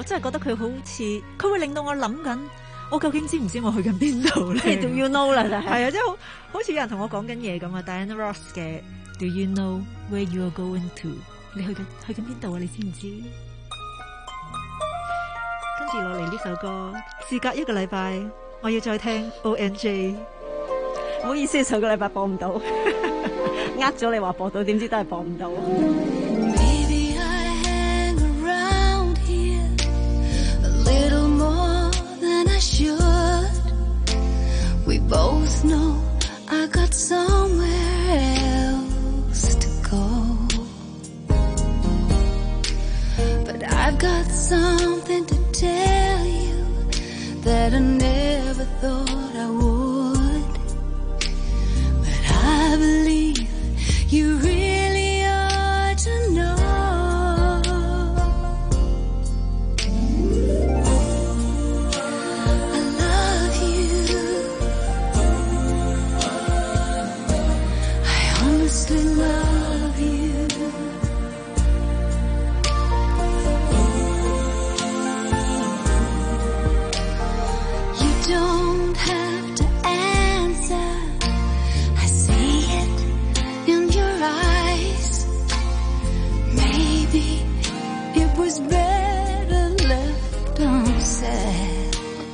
Speaker 28: 真係覺得佢好似佢會令到我諗緊，我究竟知唔知我去緊邊度咧？
Speaker 5: Do you know 啦，就係
Speaker 28: 係啊，即係好好似有人同我講緊嘢咁啊。Diana Ross 嘅 Do you know where you are going to？ 你去緊去緊邊度啊？你知唔知？跟住落嚟呢首歌，事隔一個禮拜，我要再聽 O N J。
Speaker 5: 唔好意思，上個禮拜播唔到，呃咗你話播到，點知都係播唔到。
Speaker 9: Maybe I hang around here a little more than I should. We both know I got somewhere else to go. But I've got something to tell you that I never thought I would.I believe you really ought to know. I love you. I honestly love you. You don't have to answer.In your eyes, maybe it was better left unsaid.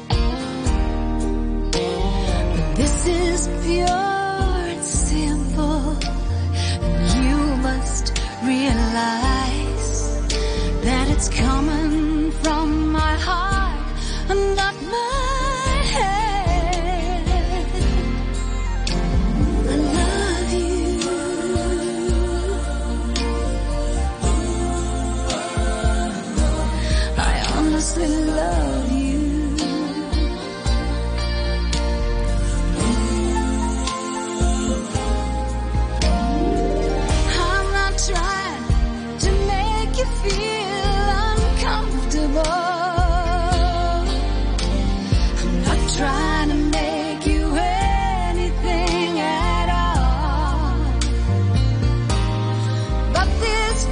Speaker 9: But this is pure and simple, and you must realize that it's coming from my heart and not my head.I honestly love you. I'm not trying to make you feel uncomfortable. I'm not trying to make you anything at all. But this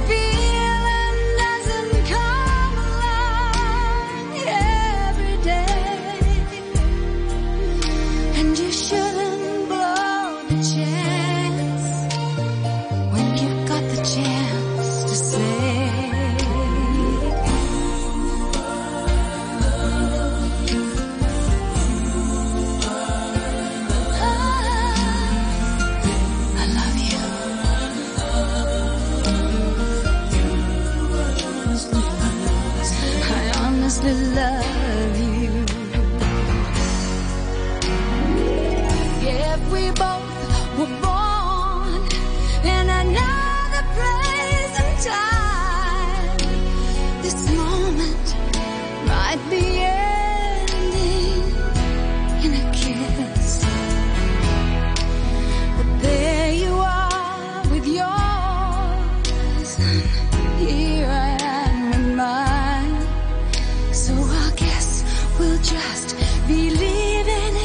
Speaker 9: feeling.And you shouldn't blow the chance when you've got the chance to say I love you. I honestly love you.If we both were born in another place and time, this moment might be ending in a kiss. But there you are with yours, and here I am with mine. So I guess we'll just be leaving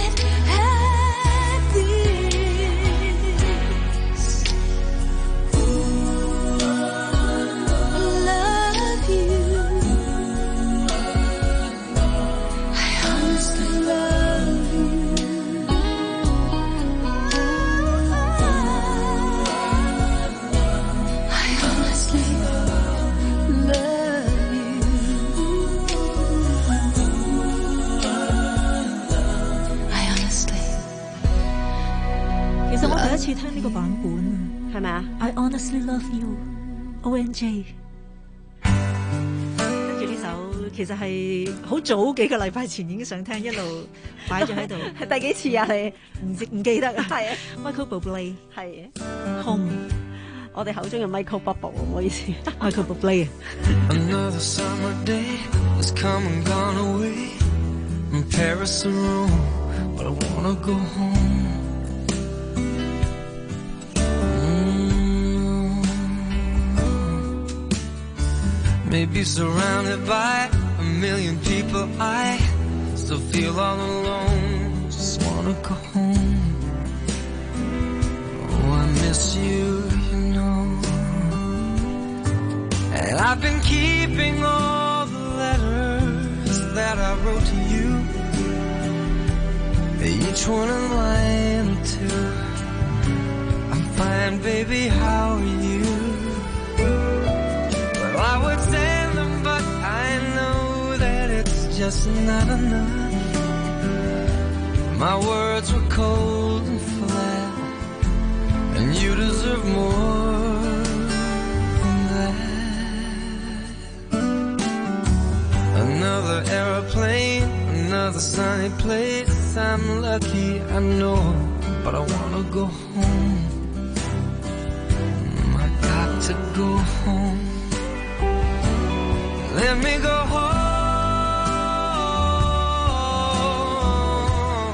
Speaker 9: it.
Speaker 28: 我第一次聽呢個版本啊，
Speaker 5: 係咪啊
Speaker 28: ？I honestly love you, O N J。跟住呢首其實係好早幾個禮拜前已經想聽，一路擺咗喺度。
Speaker 5: 係第幾次啊？你
Speaker 28: 唔知唔記得啊？
Speaker 5: 係啊
Speaker 28: ，Michael Bublé
Speaker 5: 係啊
Speaker 28: ，Home。
Speaker 5: 我哋口中嘅 Michael Bubble，唔好意思
Speaker 28: ，Michael Bublé。Another
Speaker 16: summer day has come and gone away from Paris or Rome, but I wanna go home.Maybe surrounded by a million people, I still feel all alone. Just wanna go home. Oh, I miss you, you know. And I've been keeping all the letters that I wrote to you, each one a line or two. I'm fine, baby, how are you? Well, I would send them, but I know that it's just not enough. My words were cold and flat, and you deserve more than that. Another aeroplane, another sunny place. I'm lucky, I know, but I wanna go home. I got to go home. Let me go home.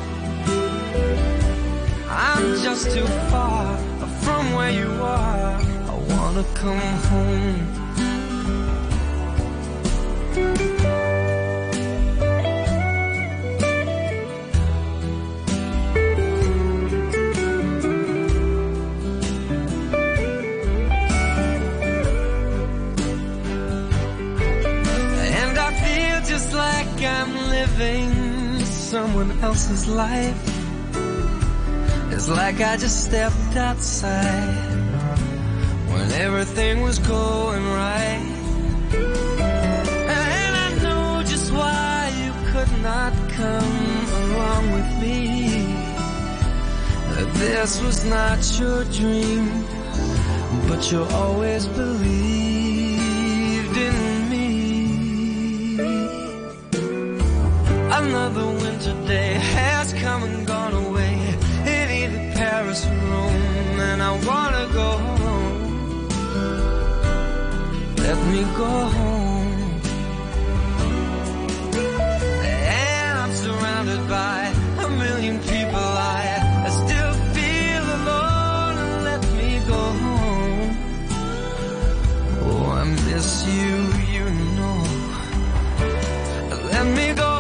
Speaker 16: I'm just too far from where you are. I wanna come home. Like I'm living someone else's life. It's like I just stepped outside when everything was going right. And I know just why you could not come along with me. That this was not your dream, but you always believed in me. Another winter day has come and gone away in either Paris or Rome, and I wanna go home. Let me go home. And I'm surrounded by a million people. I, I still feel alone. Let me go home. Oh, I miss you, you know. Let me go home.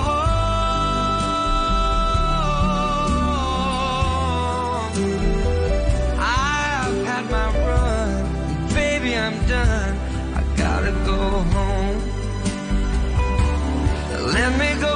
Speaker 16: I'm done, I gotta go home. Let me go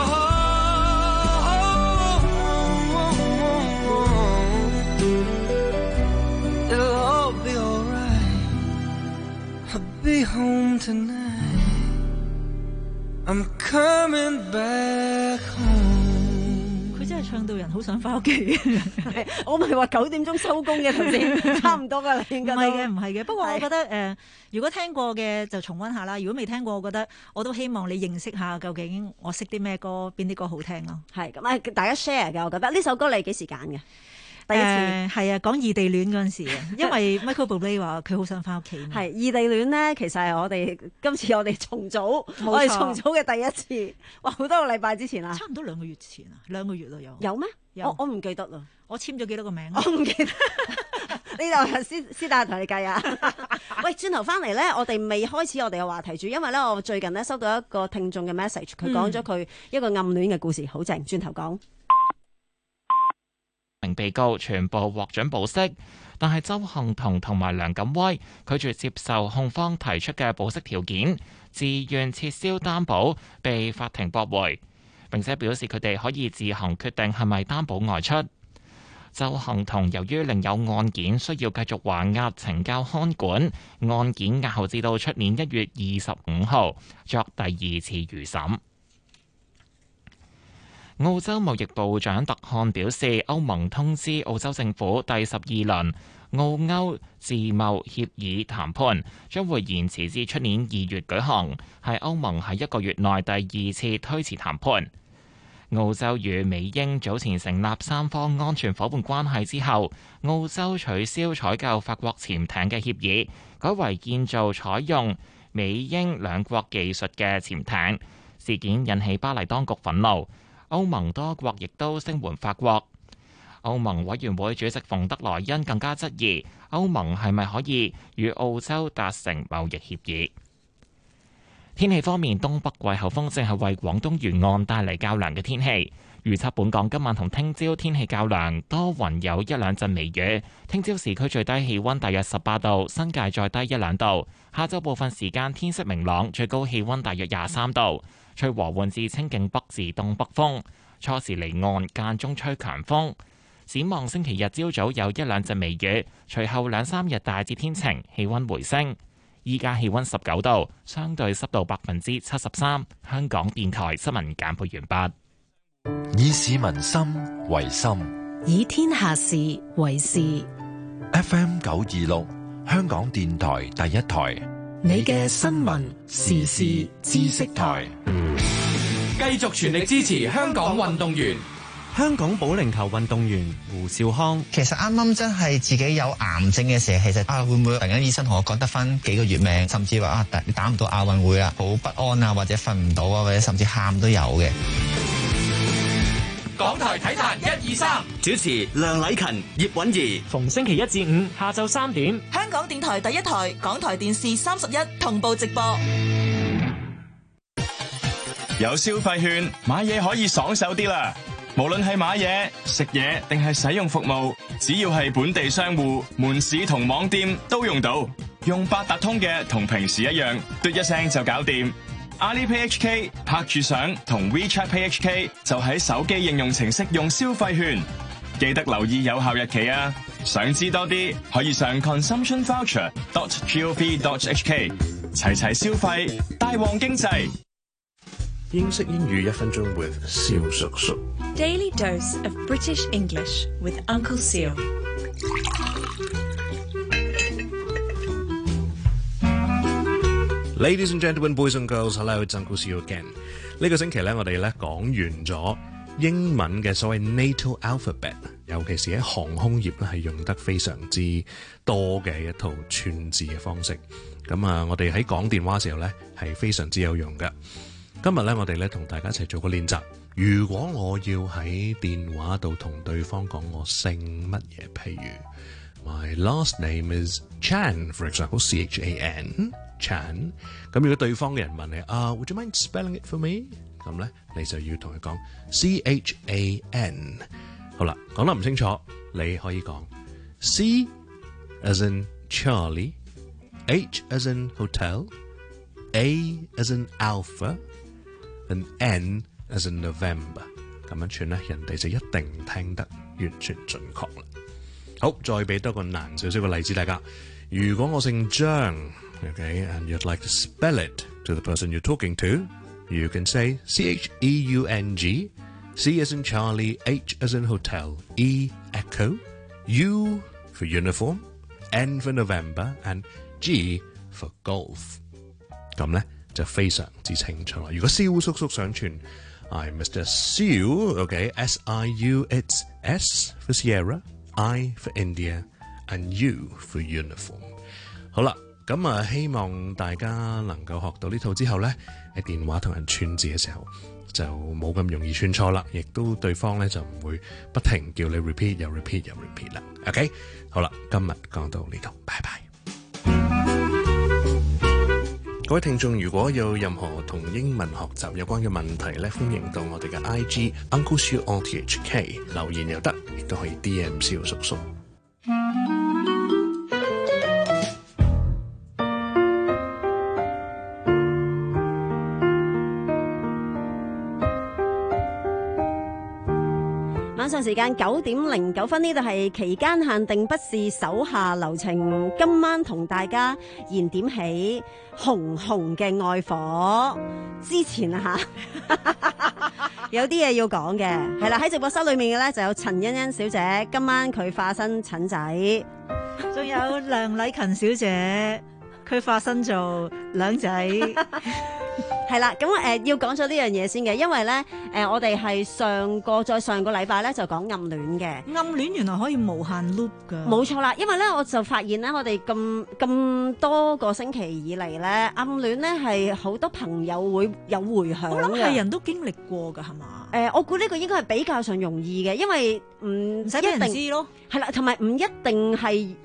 Speaker 16: home. It'll all be alright. I'll be home tonight. I'm coming back home.
Speaker 28: 佢真係唱到人好想翻屋企。
Speaker 5: 我咪話九點鐘收工嘅頭先，差唔多噶啦，應該。
Speaker 28: 唔係嘅，唔係嘅。不過我覺得誒、呃，如果聽過嘅就重溫下啦。如果未聽過，我覺得我都希望你認識下究竟我識啲咩歌，邊啲歌好聽咯。
Speaker 5: 係咁啊，大家 share 嘅。我覺得呢首歌你幾時揀嘅？第一次
Speaker 28: 係、呃、啊，講異地戀嗰陣時啊，因為 Michael Bublé 話佢好想翻屋企。
Speaker 5: 係異地戀咧，其實係我哋今次我哋重組，我哋重組嘅第一次。哇，好多個禮拜之前啊，
Speaker 28: 差唔多兩個月前啊，兩個月啦有。
Speaker 5: 有咩？我我唔記得啦，
Speaker 28: 我簽咗幾多個名？
Speaker 5: 我唔記得。呢度係私私底下同你計啊！喂，轉頭翻嚟咧，我哋未開始我哋嘅話題住，因為咧我最近咧收到一個聽眾嘅 message， 佢講咗佢一個暗戀嘅故事，好正。轉頭講。
Speaker 1: 名被告全部獲准保釋，但係周幸彤同埋梁錦威拒絕接受控方提出嘅保釋條件，自願撤銷擔保，被法庭駁回，並且表示佢哋可以自行決定係咪擔保外出。周幸彤由於另有案件需要繼續還押懲教看管，案件押後至到出年一月二十五號作第二次預審。澳洲貿易部長特漢表示，歐盟通知澳洲政府第十二輪澳歐自貿協議談判將會延遲至出年二月舉行，係歐盟喺一個月內第二次推遲談判。澳洲與美英早前成立三方安全夥伴關係之後，澳洲取消採購法國潛艇嘅協議，改為建造採用美英兩國技術嘅潛艇。事件引起巴黎當局憤怒。歐盟多國亦都聲援法國。歐盟委員會主席馮德萊恩更加質疑歐盟係咪可以與澳洲達成貿易協議。天氣方面，東北季候風正係為廣東沿岸帶嚟較涼嘅天氣。 預測本港今晚同聽朝天氣較涼，多雲有一兩陣微雨。聽朝市區最低氣溫大約十八度，新界再低一兩度。下晝部分時間天色明朗，最高氣溫大約廿三度，吹和緩至清勁北至東北風。初時離岸，間中吹強風。展望星期日朝早有一兩陣微雨，隨後兩三日大致天晴，氣溫回升。依家氣溫十九度，相對濕度百分之七十三。香港電台新聞簡報完畢。
Speaker 4: 以市民心為心，
Speaker 21: 以天下事為事。
Speaker 4: F M 九二六，香港電台第一台，
Speaker 21: 你嘅新聞時事知識台，
Speaker 10: 繼續全力支持香港運動員。
Speaker 8: 香港保齡球運動員胡兆康，
Speaker 11: 其實啱啱真係自己有癌症嘅時候，其實啊會唔會突然間醫生同我講得翻幾個月命，甚至話啊你打唔到亞運會啊，好不安啊，或者瞓唔到啊，或者甚至喊都有嘅。
Speaker 10: 港台體壇一二三，
Speaker 12: 主持梁禮勤、葉韻儀，
Speaker 8: 逢星期一至五下晝三點，
Speaker 13: 香港電台第一台、港台電視三十一同步直播。
Speaker 15: 有消費券買嘢可以爽手啲啦，無論係買嘢、食嘢定係使用服務，只要係本地商戶、門市同網店都用到。用八達通嘅同平時一樣，嘟一聲就搞掂。Alipay H K 拍住相同 WeChat Pay H K 就喺手機應用程式用消費券，記得留意有效日期啊！想知多啲，可以上 consumption voucher dot gov dot h k 齊齊消費，大旺經濟。
Speaker 17: 英式英語一分鐘 with 蕭叔叔。
Speaker 18: Daily dose of British English with Uncle Seal。
Speaker 17: Ladies and gentlemen, boys and girls, hello, it's Uncle Seal again。呢個星期咧，我哋咧講完咗英文嘅所謂 NATO alphabet， 尤其是喺航空業咧係用得非常之多嘅一套串字嘅方式。咁啊，我哋喺講電話嘅時候咧係非常之有用嘅。今日咧，我哋咧同大家一齊做個練習。如果我要喺電話度同對方講我姓乜嘢，譬如 My last name is Chan, for example, C H A N。Chan， 咁如果對方嘅人問你啊、uh, ，Would you mind spelling it for me？ 咁咧，你就要同佢講 C H A N。好啦，講得唔清楚，你可以講 C as in Charlie， H as in Hotel，A as in Alpha，and N as in November。咁樣串咧，人哋就一定聽得完全準確啦。好，再俾多個難少少嘅例子大家。如果我姓張。Okay, and you'd like to spell it to the person you're talking to, you can say C H E U N G, C as in Charlie, H as in Hotel, E Echo, U for uniform, N for November, and G for golf. 咁咧就非常之清楚啦。如果蕭叔叔想串 I'm Mister Siu, okay, S I U, it's S for Sierra, I for India, and U for uniform. 好啦。咁啊，希望大家能夠學到呢套之後咧，喺電話同人串字嘅時候就冇咁容易串錯啦，亦都對方咧就唔會不停叫你 repeat 又 repeat 又 repeat 啦。OK， 好啦，今日講到呢度，拜拜。各位聽眾，如果有任何同英文學習有關嘅問題咧，歡迎到我哋嘅 I G Uncle Siu O T H K 留言又得，亦都可以 D M 蕭叔叔。
Speaker 5: 晚上時間九點零九分，呢度係期間限定，不是手下留情。今晚同大家燃點起紅紅嘅愛火。之前啊吓，有啲嘢要講嘅，係啦，喺直播室裏面嘅咧就有陳欣欣小姐，今晚佢化身陳仔，
Speaker 28: 仲有梁禮勤小姐，佢化身做兩仔。
Speaker 5: 係啦，咁誒、呃、要講咗呢樣嘢先嘅，因為咧誒、呃、我哋係上個再上個禮拜咧就講暗戀嘅，
Speaker 28: 暗戀原來可以無限 loop 㗎，
Speaker 5: 冇錯啦。因為咧我就發現咧，我哋咁咁多個星期以嚟咧，暗戀咧係好多朋友會有回響嘅，
Speaker 28: 我諗係人都經歷過㗎，係嘛？
Speaker 5: 誒、呃，我估呢個應該係比較上容易嘅，因為唔
Speaker 28: 唔使俾人知咯，
Speaker 5: 係啦，同埋唔一定係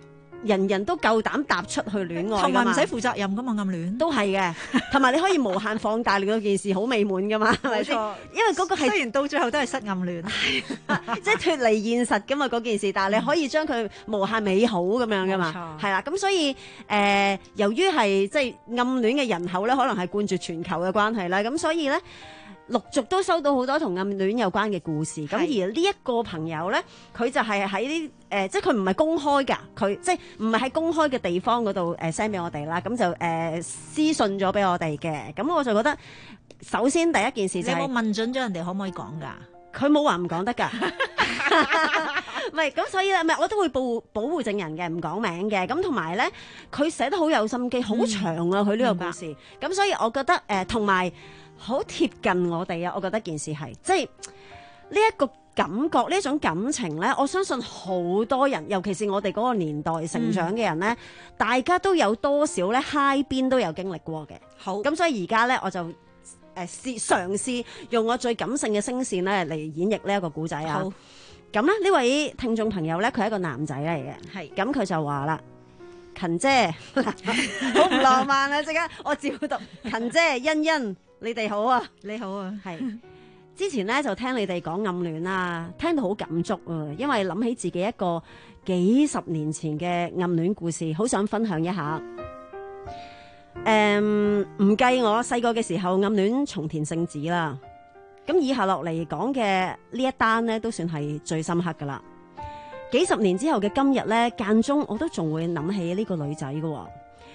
Speaker 5: 人人都夠膽踏出去戀愛，
Speaker 28: 同埋唔使負責任噶嘛，暗戀
Speaker 5: 都係嘅，同埋你可以無限放大令到件事好美滿噶嘛，係咪先？因為嗰個係
Speaker 28: 雖然到最後都係失暗戀，
Speaker 5: 即係脫離現實噶嘛嗰件事，但係你可以將佢無限美好咁樣噶嘛，係啦。咁所以誒、呃，由於係即係暗戀嘅人口咧，可能係冠絕全球嘅關係啦，咁所以咧。陸續都收到好多同暗戀有關嘅故事，咁而呢一個朋友咧，佢就係喺啲誒，即係佢唔係公開㗎，佢即係唔係喺公開嘅地方嗰度誒 send 俾我哋啦，咁就誒、呃、私信咗俾我哋嘅，咁我就覺得首先第一件事就係、是、
Speaker 28: 你有冇問準咗人哋可唔可以講㗎？
Speaker 5: 佢冇話唔講得㗎，唔係咁所以咧，唔係我都會保保護證人嘅，唔講名嘅，咁同埋咧，佢寫得好有心機，好長啊佢呢個故事，咁、嗯、所以我覺得誒同埋。呃好貼近我哋啊！我覺得件事係即係呢一個感覺，呢一種感情咧，我相信好多人，尤其是我哋嗰個年代成長嘅人咧、嗯，大家都有多少咧嗨邊都有經歷過嘅。好，咁所以而家咧，我就誒試嘗試用我最感性嘅聲線咧嚟演繹呢一個故仔啊。好，咁咧呢位聽眾朋友咧，佢係一個男仔嚟嘅，係咁佢就話啦。勤姐，好唔浪漫啊！即刻我照讀，勤姐、欣欣，你哋好啊！
Speaker 28: 你好啊，
Speaker 5: 係之前咧就聽你哋講暗戀啊，聽到好感觸啊，因為諗起自己一個幾十年前嘅暗戀故事，好想分享一下。誒、嗯，唔計我細個嘅時候暗戀松田聖子啦，咁以下落嚟講嘅呢一單咧，都算係最深刻噶啦。幾十年之後嘅今日咧，間中我都仲會諗起呢個女仔嘅。誒、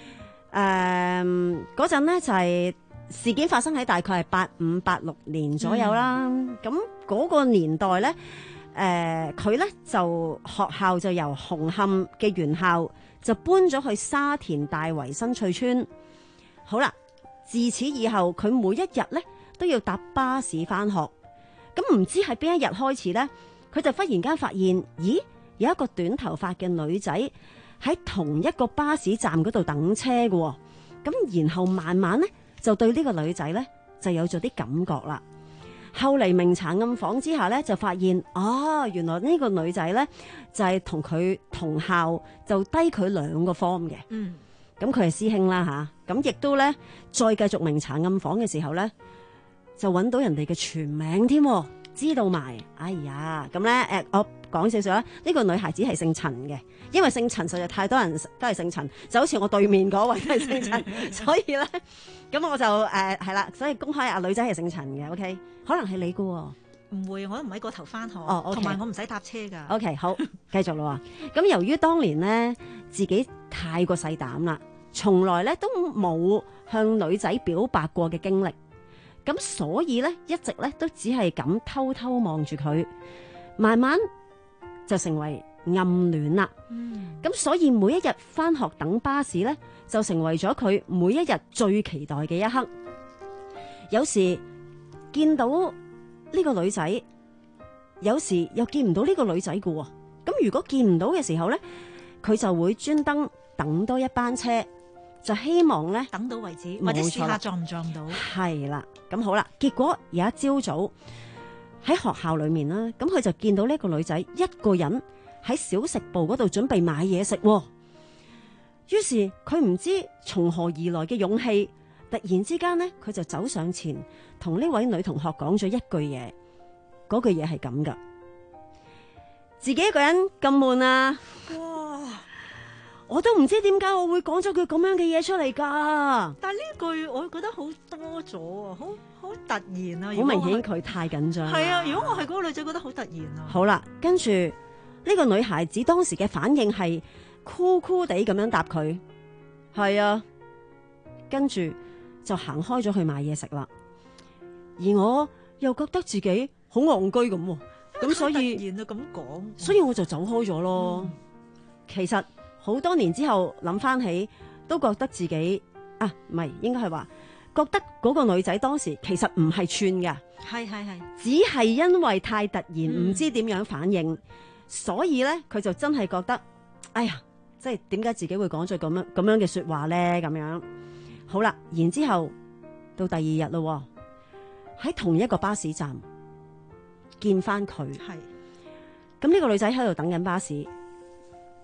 Speaker 5: 嗯，嗰陣咧就係、是、事件發生喺大概係八五八六年左右啦。咁、嗯、嗰個年代咧，誒、呃，佢咧就學校就由紅磡嘅原校就搬咗去沙田大圍新翠村。好啦，自此以後佢每一日咧都要搭巴士翻學。咁唔知係邊一日開始咧，佢就忽然間發現，咦？有一個短頭髮嘅女仔喺同一個巴士站嗰度等車嘅，咁然後慢慢咧就對呢個女仔咧就有咗啲感覺啦。後嚟明查暗訪之下咧，就發現哦，原來呢個女仔咧就係同佢同校，就低佢兩個 form 嘅。嗯，咁佢係師兄啦吓，咁亦都咧再繼續明查暗訪嘅時候咧，就揾到人哋嘅全名添，知道埋。哎呀，咁咧誒我。講少少啦，呢、這個女孩子係姓陳嘅，因為姓陳實在太多人都係姓陳，就好似我對面嗰位都係姓陳，所以咧，咁我就誒係啦，所以公開啊女仔係姓陳嘅 ，OK， 可能係你噶，
Speaker 28: 唔會，我都唔喺嗰頭翻學，
Speaker 5: 哦，同、okay.
Speaker 28: 埋我唔使搭車噶
Speaker 5: ，OK， 好，繼續啦。咁由於當年咧自己太過細膽啦，從來咧都冇向女仔表白過嘅經歷，咁所以咧一直咧都只係咁偷偷望住佢，慢慢。就成為暗戀啦，咁、嗯、所以每一日返學等巴士咧，就成為咗佢每一日最期待嘅一刻。有時見到呢個女仔，有時又見唔到呢個女仔嘅喎。咁如果見唔到嘅時候咧，佢就會專登等多一班車，就希望咧
Speaker 28: 等到為止，或者試下撞唔撞到。
Speaker 5: 係啦，咁好啦，結果有一朝早。喺學校裏面啦，咁佢就見到呢個女仔一個人喺小食部嗰度準備買嘢食，於是佢唔知從何而來嘅勇氣，突然之間呢，佢就走上前同呢位女同學講咗一句嘢，嗰句嘢係咁噶：自己一個人咁悶啊！哇！我都唔知點解我會講咗句咁樣嘅嘢出嚟噶。
Speaker 28: 但係呢句我覺得好多咗啊，好好突然啊，
Speaker 5: 好明顯佢太緊張。
Speaker 28: 係啊，如果我係嗰個女仔，覺得好突然啊。
Speaker 5: 好啦，跟住呢個女孩子當時嘅反應係酷酷地咁樣答佢，係啊，跟住就行開咗去買嘢食啦。而我又覺得自己好戇居咁，咁所以
Speaker 28: 突然就咁講，
Speaker 5: 所以我就走開咗咯。嗯、其實。好多年之後諗翻起，都覺得自己啊，唔係應該係話，覺得嗰個女仔當時其實唔係串噶，
Speaker 28: 係係係，
Speaker 5: 只係因為太突然，唔、嗯、知點樣反應，所以咧佢就真係覺得，哎呀，即係點解自己會講咗咁樣咁樣嘅說話咧？咁樣好啦，然之後到第二日咯，喺同一個巴士站見翻佢，係咁呢個女仔喺度等緊巴士。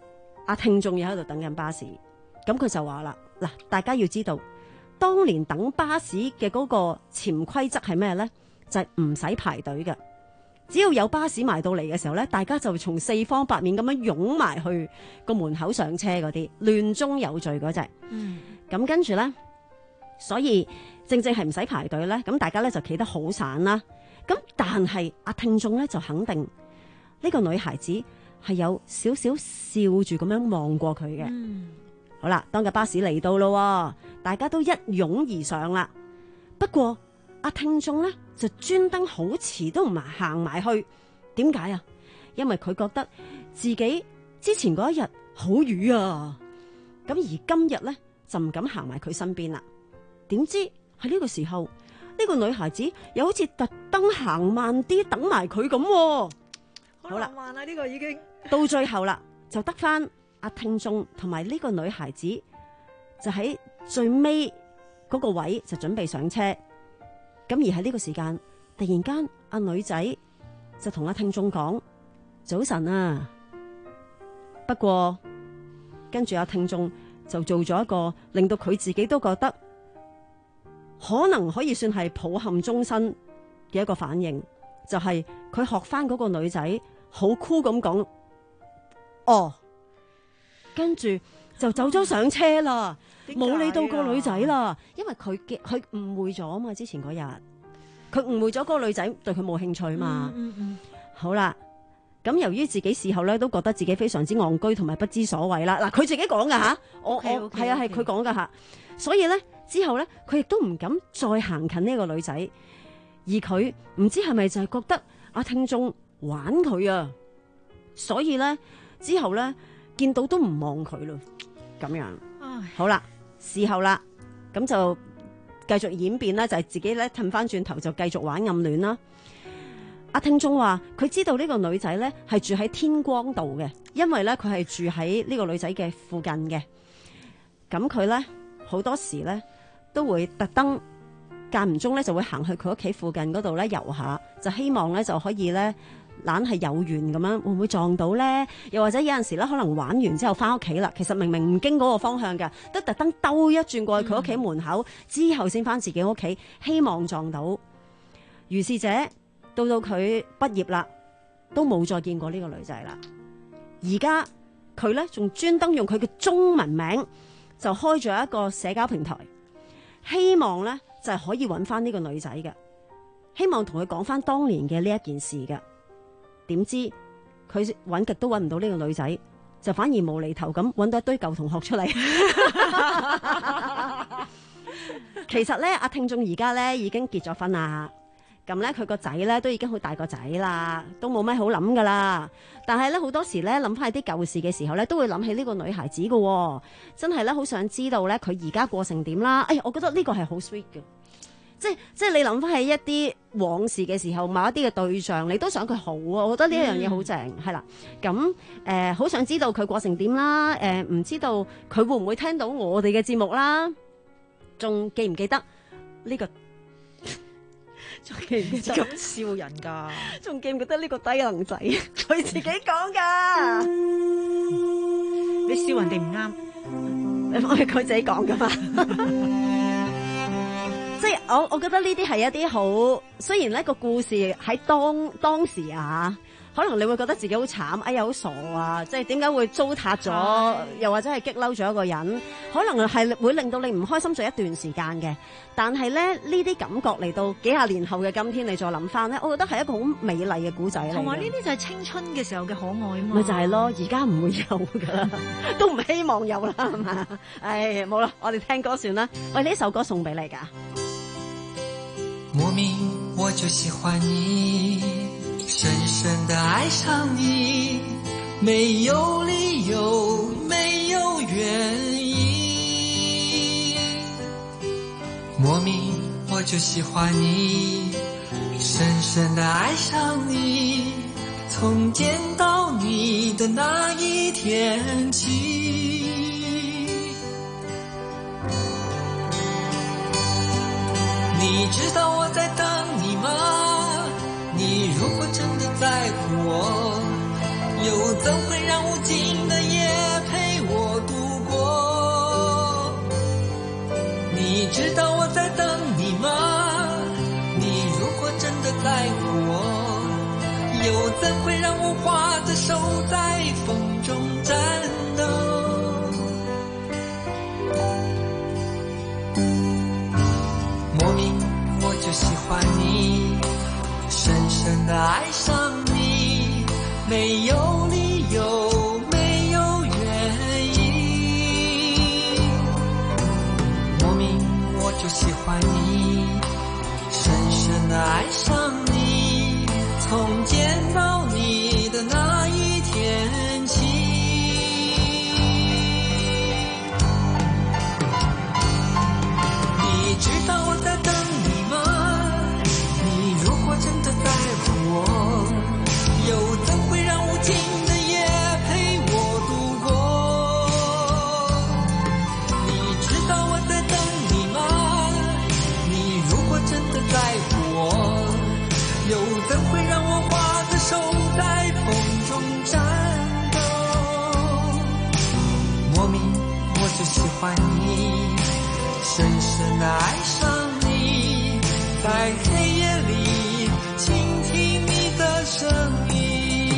Speaker 5: 阿聽眾又喺度等緊巴士，咁佢就話啦，嗱，大家要知道，當年等巴士嘅嗰個潛規則係咩呢？就係唔使排隊嘅，只要有巴士埋到嚟嘅時候呢，大家就從四方八面咁樣湧埋去個門口上車嗰啲，亂中有序嗰隻。嗯，咁跟住呢，所以正正係唔使排隊呢，咁大家呢就企得好散啦。咁但係阿聽眾呢就肯定呢個女孩子係有少少笑住咁樣望過佢嘅。嗯，好啦，當架巴士嚟到咯，大家都一擁而上啦。不過阿聽眾呢就專登好遲都唔係行埋去，點解啊？因為佢覺得自己之前嗰一日好瘀啊，咁而今日呢就唔敢行埋佢身邊啦。點知喺呢個時候，呢個女孩子又好似特登行慢啲等埋佢咁。好啦，慢啦，呢個已經到最後啦，就得翻阿聽眾同埋呢個女孩子就喺最尾嗰個位就準備上車。咁而喺呢個時間，突然間阿女仔就同阿聽眾講：早晨啊！不過跟住阿聽眾就做咗一個令到佢自己都覺得可能可以算係抱憾終身嘅一個反應，就係佢學翻嗰個女仔好酷咁講：哦，跟住就走咗上車啦，冇理到個女仔啦，因為佢嘅佢誤會咗啊嘛，之前嗰日佢誤會咗嗰個女仔對佢冇興趣嘛。嗯嗯嗯、好啦，咁由於自己事後咧都覺得自己非常之戇居同埋不知所謂啦。嗱，佢自己講噶吓，我 okay, 我係 okay, 啊係佢講噶吓，所以咧之後咧佢亦都唔敢再行近呢個女仔，而佢唔知係咪就係覺得阿聽眾玩佢啊，所以咧之後咧見到都唔望佢咯，咁樣。好啦，事後啦，咁就繼續演變啦，就係、是、自己咧褪翻轉頭就繼續玩暗戀啦。阿聽眾話佢知道呢個女仔咧係住喺天光道嘅，因為咧佢係住喺呢個女仔嘅附近嘅。咁佢咧好多時咧都會特登間唔中咧就會行去佢屋企附近嗰度咧遊下，就希望咧就可以咧懶係有緣咁樣，會唔會撞到咧？又或者有陣時咧可能玩完之後翻屋企啦，其實明明唔經嗰個方向嘅，都特登兜一轉過去佢屋企門口、嗯、之後先翻自己屋企，希望撞到。如是者到到佢畢業啦，都冇再見過呢個女仔啦。而家佢咧仲專登用佢嘅中文名就開咗一個社交平台，希望咧就係可以揾翻呢個女仔嘅，希望同佢講翻當年嘅呢一件事嘅。點知佢揾極都揾唔到呢個女仔，就反而無厘頭咁揾到一堆舊同學出嚟。其實咧，阿聽眾而家咧已經結咗婚啦，咁咧佢個仔咧都已經好大個仔啦，都冇咩好諗噶啦。但係咧好多時咧諗翻起啲舊事嘅時候咧，都會諗起呢個女孩子嘅，真係咧好想知道咧佢而家過成點啦。哎，我覺得呢個係好 sweet 嘅。即係即係你諗翻起一啲往事嘅時候，某一啲嘅對象，你都想佢好啊！我覺得呢一樣嘢好正，係、嗯、啦。咁誒，好、呃、想知道佢過成點啦。誒、呃，唔知道佢會唔會聽到我哋嘅節目啦？仲記唔記得呢、這個？仲記唔記得咁笑人噶？仲記唔記得呢個低能仔？佢自己講噶。你笑人哋唔啱，你係佢自己講噶嘛？即係我，我覺得呢啲係一啲好，雖然呢個故事喺當當時啊，可能你會覺得自己好慘，哎呀好傻啊！即係點解會糟蹋咗，又或者係激嬲咗一個人，可能係會令到你唔開心咗一段時間嘅。但係咧呢啲感覺嚟到幾廿年後嘅今天，你再諗翻咧，我覺得係一個好美麗嘅古仔嚟。同埋呢啲就係青春嘅時候嘅可愛啊嘛。咪就係咯，而家唔會有噶啦，都唔希望有啦，係嘛？唉，冇啦，我哋聽歌算啦。喂，呢首歌送俾你噶。
Speaker 16: 莫名我就喜歡你，深深地愛上你，沒有理由，沒有原因。莫名我就喜歡你，深深地愛上你，從見到你的那一天起。你知道我在等你嗎？你如果真的在乎我，又怎會讓無盡的夜陪知道我在等你吗？你如果真的在乎我，又怎会让我画着手在风中颤抖？莫名我就喜欢你，深深地爱上你，没有理由，没有原因。莫名我就喜欢你，深深地爱上你，从见到你的那一天起。你知道我在等你吗？你如果真的在乎我，又怎会让无尽的夜陪我度过？你知道我在等你吗？你如果真的在乎我，又怎会让我画着手在风中颤抖？莫名我就喜欢你，深深地爱上你，在黑夜里倾听你的声音。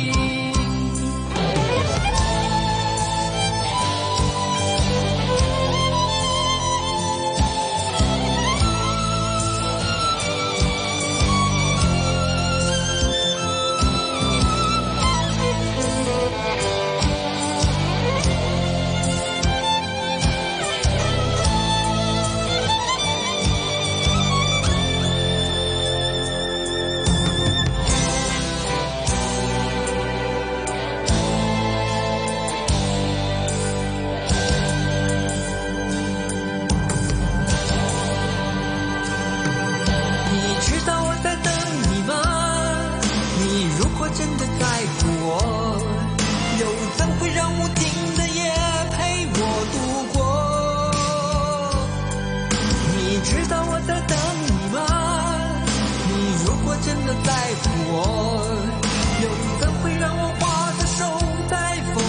Speaker 16: 真的在乎我，又怎会让无尽的夜陪我度过？你知道我在等你吗？你如果真的在乎我，又怎会让我画着手在风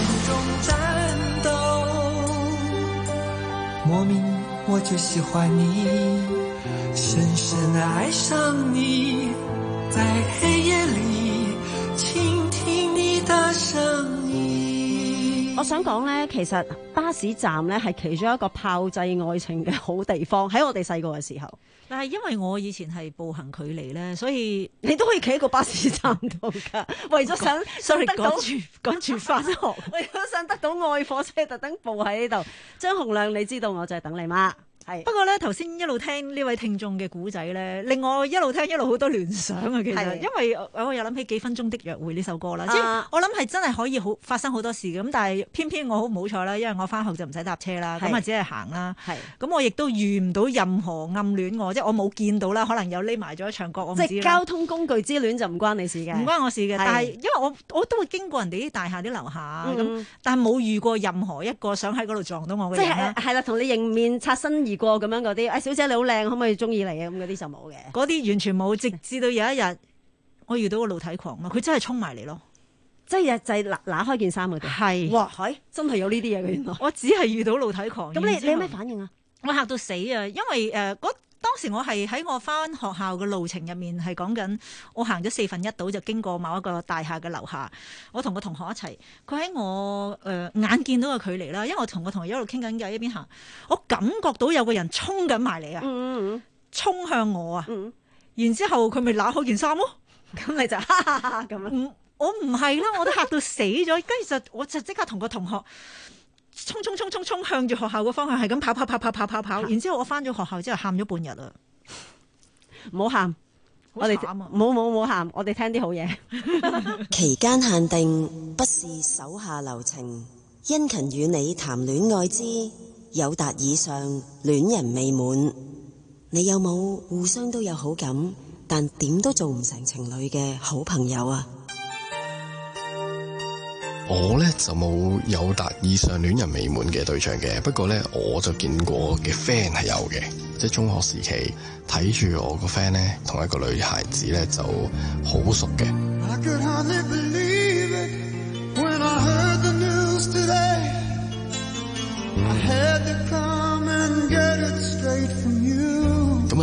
Speaker 16: 中颤抖？莫名我就喜欢你，深深地爱上你，在黑夜里倾聽你的聲音。
Speaker 5: 我想講咧，其實巴士站咧係其中一個炮製愛情嘅好地方，喺我哋細個嘅時候。
Speaker 28: 但係因為我以前係步行距離咧，所以
Speaker 5: 你都可以企喺個巴士站度㗎，為咗想
Speaker 28: ，sorry，
Speaker 5: 得到
Speaker 28: 趕住趕住返學，
Speaker 5: 為咗想得到愛火車，特登步喺呢度。張洪亮，你知道我就係等你嗎？係。
Speaker 28: 不過咧，頭先一路聽呢位聽眾嘅古仔咧，令我一路聽一路好多聯想啊！其實，因為我又諗起幾分鐘的約會呢首歌啦，即係、啊、我諗係真係可以好發生好多事嘅。咁但係偏偏我好唔好彩啦，因為我返學就唔使搭車啦，咁啊只係行啦。咁我亦都遇唔到任何暗戀我，即係我冇見到啦。可能有匿埋咗唱歌，我唔知。
Speaker 5: 即係交通工具之戀就唔關你事嘅，
Speaker 28: 唔關我事嘅。但係因為我我都會經過人哋啲大廈啲樓下咁、嗯，但係冇遇過任何一個想喺嗰度撞到我嘅人啦。
Speaker 5: 即係係啦，同你迎面擦身而過咁樣嗰啲。小姐你好靚，可唔可以中意你啊？咁嗰啲就冇嘅，
Speaker 28: 嗰啲完全冇。直至到有一日，我遇到個露體狂咯，佢真係衝埋嚟咯，
Speaker 5: 即係就係拿拿開件衫嗰啲。係，哇，係真係有呢啲嘢嘅原來。
Speaker 28: 我只係遇到露體狂。
Speaker 5: 咁你你有咩反應啊？
Speaker 28: 我嚇到死啊！因為誒嗰、呃、當時我係喺我翻學校嘅路程入面係講緊，我行咗四分一度就經過某一個大廈嘅樓下，我同個同學一齊，佢喺我誒、呃、眼見到嘅距離啦，因為我同個同學一路傾緊偈一邊行，我感覺到有個人衝緊埋嚟啊，嗯嗯衝向我啊，嗯、然之後佢咪揦開件衫咯，
Speaker 5: 咁你就哈哈哈咁樣。
Speaker 28: 我唔係啦，我都嚇到死咗，跟住就我就即刻同個同學衝衝衝衝衝向住學校嘅方向係咁跑跑跑跑跑跑跑，然之後我翻咗學校之後喊咗半日啦。
Speaker 5: 唔好喊，我哋冇冇冇喊，我哋聽啲好嘢。
Speaker 14: 期間限定不是手下留情，殷勤與你談戀愛之友達以上戀人未滿。你有冇互相都有好感，但點都做唔成情侶嘅好朋友啊？
Speaker 2: 我呢就冇友達以上戀人未滿嘅對象嘅，不過呢，我就見過我嘅 friend 係有嘅，即係中學時期睇住我個 friend 呢同一個女孩子呢就好熟嘅。I had to come and get it straight from you.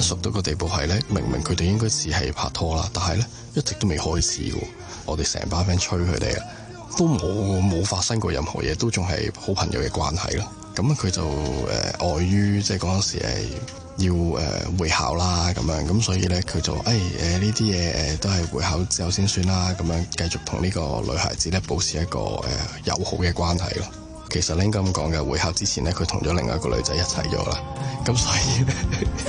Speaker 2: 熟到個地步係咧，明明佢哋應該只係拍拖啦，但係咧一直都未開始嘅。我哋成班 friend 催佢哋啊，都冇冇發生過任何嘢，都仲係好朋友嘅關係咯。咁佢就誒礙於即係嗰陣時係要誒、呃、會考啦咁樣，咁所以咧佢就誒誒呢啲嘢誒都係會考之後先算啦，咁樣繼續同呢個女孩子咧保持一個誒、呃、友好嘅關係咯。其實咧應該咁講嘅，會考之前咧佢同咗另外一個女仔一齊咗啦，咁所以咧。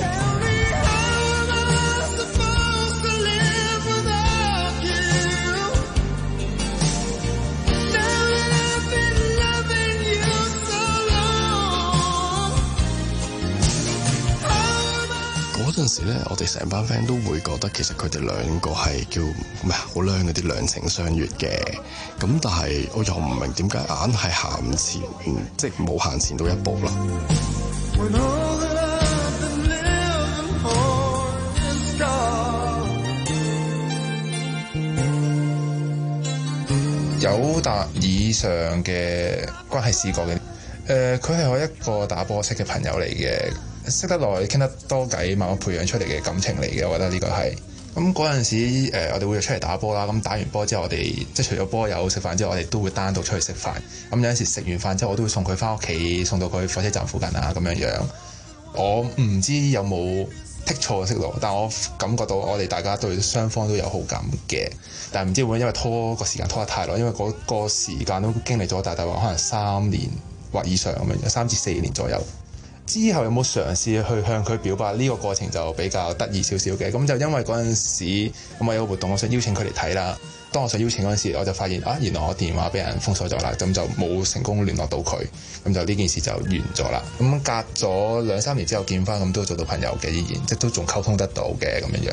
Speaker 2: 嗰陣時咧，我哋成班 friend 都會覺得其實佢哋兩個係叫咩好靚嗰啲兩情相悅嘅，咁但係我又唔明點解硬係行唔前，即係冇行前到一步啦。
Speaker 3: 有達以上嘅關係試過嘅，誒佢係我一個打波識嘅朋友嚟嘅。識得耐，傾得多偈，慢慢培養出嚟嘅感情嚟嘅，我覺得呢個係。咁嗰陣時、呃，我哋會出嚟打波啦。咁打完波之後，我哋即係除咗波友食飯之後，我哋都會單獨出去食飯。咁有陣時食完飯之後，我都會送佢翻屋企，送到佢火車站附近啊咁樣樣。我唔知有冇剔錯識路，但我感覺到我哋大家對雙方都有好感嘅。但係唔知會唔會因為拖個時間拖得太耐，因為嗰個時間都經歷咗大大話可能三年或以上咁樣，三至四年左右。之後有冇嘗試去向佢表白？呢、這個過程就比較得意少少嘅。咁就因為嗰陣時咁我有個活動，我想邀請佢嚟睇啦。當我想邀請嗰陣時，我就發現啊，原來我電話俾人封鎖咗啦，咁就冇成功聯絡到佢。咁就呢件事就完咗啦。咁隔咗兩三年之後見翻，咁都做到朋友嘅，依然即都仲溝通得到嘅咁樣樣。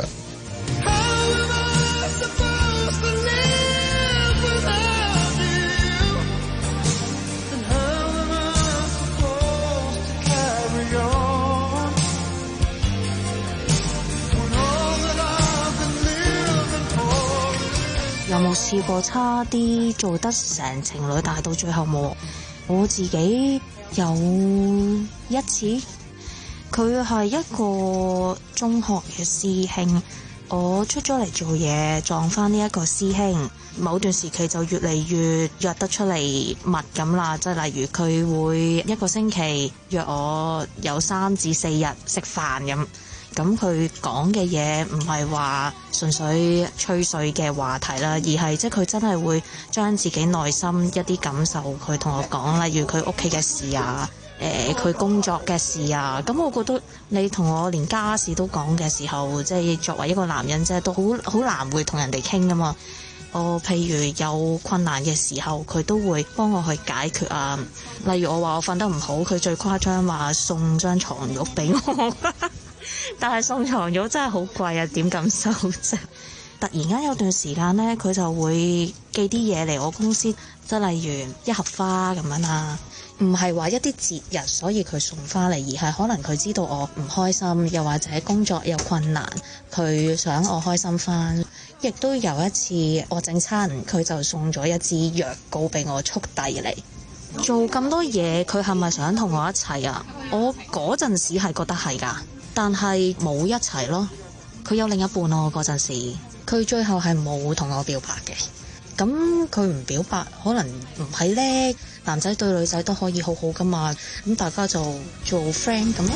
Speaker 6: 有冇試過差啲做得成情侶，但係到最後冇？我自己有一次，佢係一個中學嘅師兄，我出咗嚟做嘢撞返呢一個師兄，某段時期就越嚟越約得出嚟密咁啦，即係例如佢會一個星期約我有三至四日食飯咁。咁佢講嘅嘢唔係話純粹吹水嘅話題啦，而係即係佢真係會將自己內心一啲感受佢同我講，例如佢屋企嘅事啊，誒、呃、佢工作嘅事啊。咁我覺得你同我連家事都講嘅時候，即係作為一個男人啫，都好好難會同人哋傾噶嘛。我譬如有困難嘅時候，佢都會幫我去解決啊。例如我話我瞓得唔好，佢最誇張話送張床褥俾我。但係送床褥真係好貴啊，點敢收啫？突然間有段時間呢，佢就會寄啲嘢嚟我公司，即係例如一盒花咁樣啦。唔係話一啲節日所以佢送花嚟，而係可能佢知道我唔開心，又或者工作有困難，佢想我開心翻。亦都有一次我整餐，佢就送咗一支藥膏俾我速遞嚟。做咁多嘢，佢係咪想同我一齊啊？我嗰陣時係覺得係㗎。但係冇一齊咯，佢有另一半咯。嗰陣時，佢最後係冇同我表白嘅。咁佢唔表白，可能唔係呢。男仔對女仔都可以好好噶嘛。咁大家就做 friend 咁咯。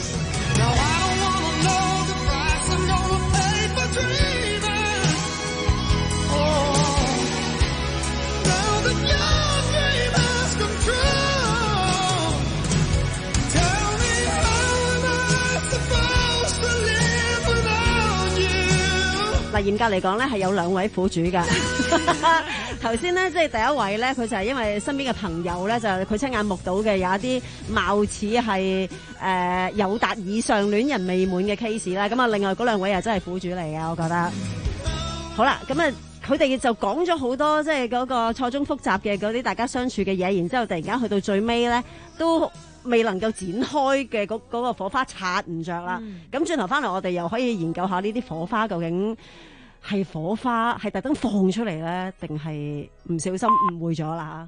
Speaker 5: 嗱，嚴格嚟講咧，係有兩位苦主㗎。頭先咧，即係第一位咧，佢就係因為身邊嘅朋友咧，就佢親眼目睹嘅有一啲貌似係誒有達以上戀人未滿嘅 case 啦。咁啊，另外嗰兩位又真係苦主嚟嘅，我覺得。好啦，咁啊，佢哋就講咗好多即係嗰個錯綜複雜嘅嗰啲大家相處嘅嘢，然之後突然間去到最尾咧，都未能夠展開嘅嗰嗰個火花擦唔着啦。咁轉頭翻嚟，我哋又可以研究下呢啲火花究竟係火花係特登放出嚟咧，定係唔小心誤會咗啦？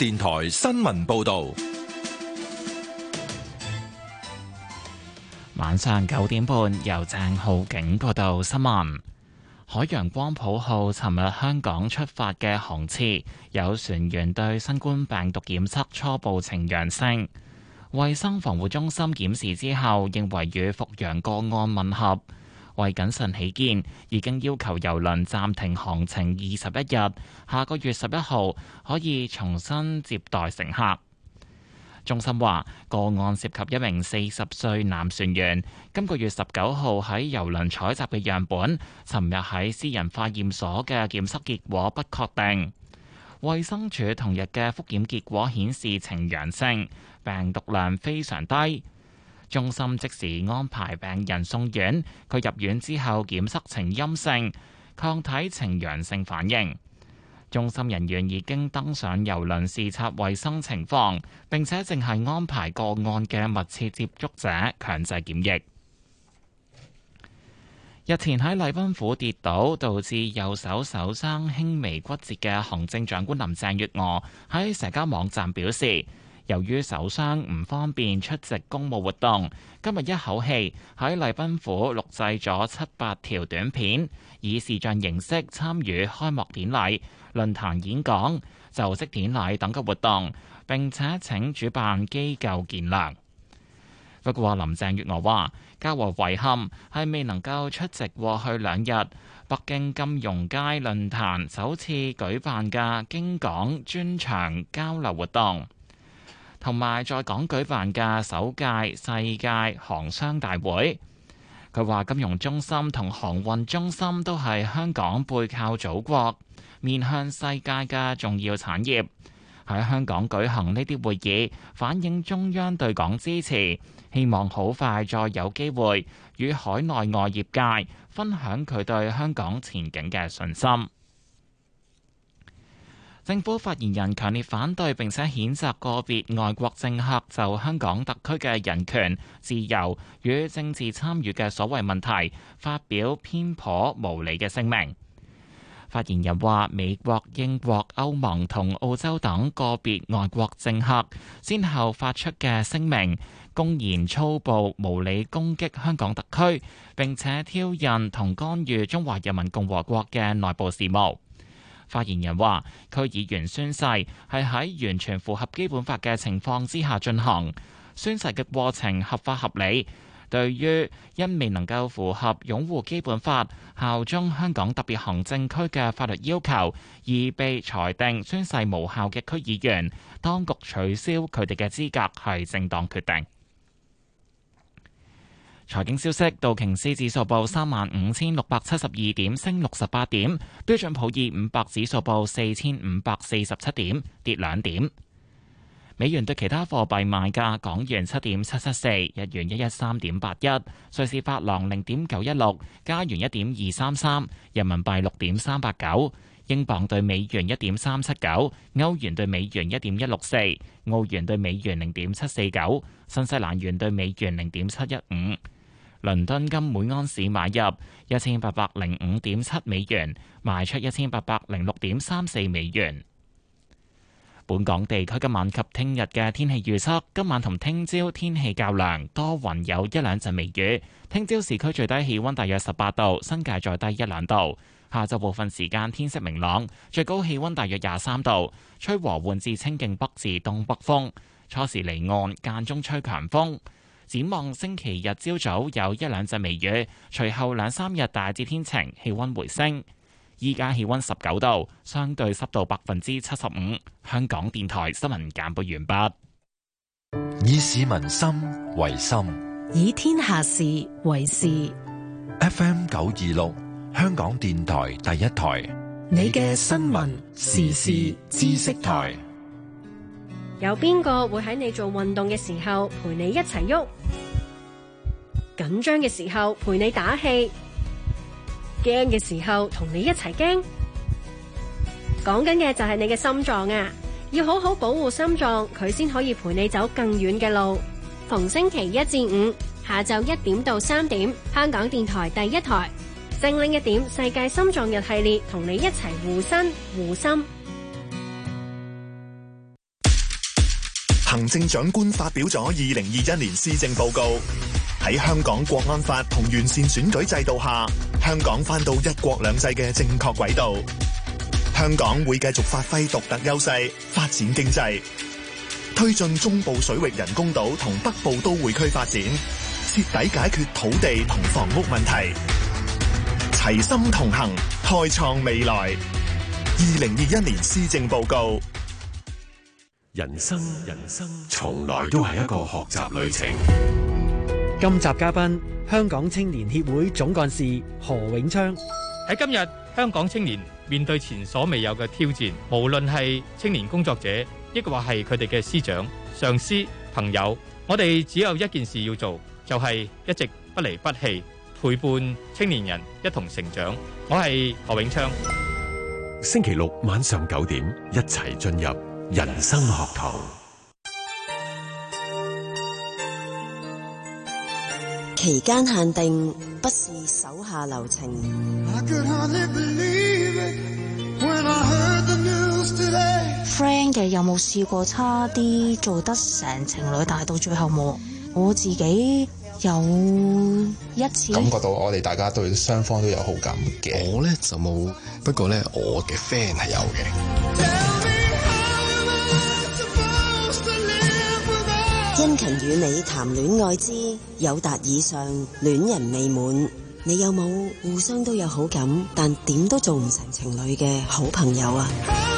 Speaker 4: 電台新聞報道。
Speaker 1: 晚上九點半，由鄭浩景報道新聞。海洋光譜號尋日香港出發嘅航次，有船員對新冠病毒檢測初步呈陽性。衛生防護中心檢視之後，認為與復陽個案吻合。為謹慎起見，已經要求郵輪暫停航程二十一日，下個月十一號可以重新接待乘客。中心話，個案涉及一名四十歲男船員，今個月十九號喺郵輪採集嘅樣本，尋日喺私人化驗所嘅檢測結果不確定。衛生署同日嘅復檢結果顯示呈陽性，病毒量非常低。中心即時安排病人送院，佢入院之後檢測呈陰性，抗體呈陽性反應。中心人員已經登上郵輪視察衛生情況，並且正係安排個案嘅密切接觸者強制檢疫。日前喺禮賓府跌倒，導致右手手踭輕微骨折嘅行政長官林鄭月娥喺社交網站表示，由於手傷唔方便出席公務活動，今日一口氣喺禮賓府錄製咗七八條短片，以視像形式參與開幕典禮、論壇演講、就職典禮等嘅活動，並且請主辦機構見諒。不過林鄭月娥話，較為遺憾係未能夠出席過去兩日北京金融街論壇首次舉辦嘅京港專場交流活動，同埋在港舉辦嘅首屆世界航商大會。佢話金融中心同航運中心都係香港背靠祖國、面向世界嘅重要產業。喺香港舉行呢啲會議，反映中央對港支持，希望好快再有機會與海內外業界分享佢對香港前景嘅信心。政府發言人強烈反對並且譴責個別外國政客就香港特區嘅人權、自由與政治參與嘅所謂問題發表偏頗無理嘅聲明。發言人話，美國、英國、歐盟同澳洲等個別外國政客先後發出嘅聲明，公然粗暴無理攻擊香港特區，並且挑釁同干預中華人民共和國嘅內部事務。發言人話，區議員宣誓係喺完全符合基本法嘅情況之下進行，宣誓嘅過程合法合理。對於因未能夠符合擁護基本法、效忠香港特別行政區嘅法律要求而被裁定宣誓無效嘅區議員，當局取消佢哋嘅資格係正當決定。財經消息，道瓊斯指數報三萬五千六百七十二點，升六十八點；標準普爾五百指數報四千五百四十七點，跌兩點。美元對其他貨幣賣價：港元七點七七四，日元一一三點八一，瑞士法郎零點九一六，加元一點二三三，人民幣六點三八九，英鎊對美元一點三七九，歐元對美元一點一六四，澳元對美元零點七四九，新西蘭元對美元零點七一五。倫敦金每盎司買入一千八百零五點七美元，賣出一千八百零六點三四美元。本港地區今晚及聽日嘅天氣預測：今晚同聽朝天氣較涼，多雲有一兩陣微雨。聽朝市區最低氣溫大約十八度，新界再低一兩度。下晝部分時間天色明朗，最高氣溫大約廿三度，吹和緩至清勁北至東北風。初時離岸，間中吹強風。展望星期日朝早有一兩陣微雨，隨後兩三日大致天晴，氣溫回升。依家氣溫十九度，相對濕度百分之七十五。香港電台新聞簡報完
Speaker 4: 畢。以市民心為心，
Speaker 21: 以天下事為事。
Speaker 4: F M 九二六，香港電台第一台，
Speaker 21: 你嘅新聞時事知識台。
Speaker 19: 有邊個會喺你做運動嘅時候陪你一齊喐？緊張嘅時候陪你打氣，驚嘅時候同你一齊驚。講緊嘅就係你嘅心臟啊！要好好保護心臟，佢先可以陪你走更遠嘅路。逢星期一至五下晝一點到三點，香港電台第一台精靈一點世界心臟日系列，同你一齊護身護心。
Speaker 7: 行政長官發表咗二零二一年施政報告，喺香港國安法同完善選舉制度下，香港返到一國兩制嘅正確軌道。香港會繼續發揮獨特優勢，發展經濟，推進中部水域人工島同北部都會區發展，徹底解決土地同房屋問題，齊心同行，開創未來。二零二一年施政報告。
Speaker 20: 人生人生從來都係一個學習旅程。
Speaker 8: 今集嘉賓，香港青年協會總幹事何永昌。
Speaker 22: 喺今日，香港青年面對前所未有嘅挑戰，無論係青年工作者，亦或係佢哋嘅師長、上司、朋友，我哋只有一件事要做，就係一直不離不棄，陪伴青年人一同成長。我係何永昌。
Speaker 20: 星期六晚上九點，一齊進入人生學堂。
Speaker 14: 期間限定，不是手下留情。
Speaker 6: friend 嘅有冇試過差啲做得成情侶，但係到最後冇？我自己有一次
Speaker 3: 感覺到我哋大家對雙方都有好感嘅。
Speaker 2: 我呢就冇，不過呢我嘅 friend 係有嘅。
Speaker 14: 殷勤與你談戀愛之友達以上戀人未滿，你有冇互相都有好感，但點都做唔成情侶嘅好朋友啊？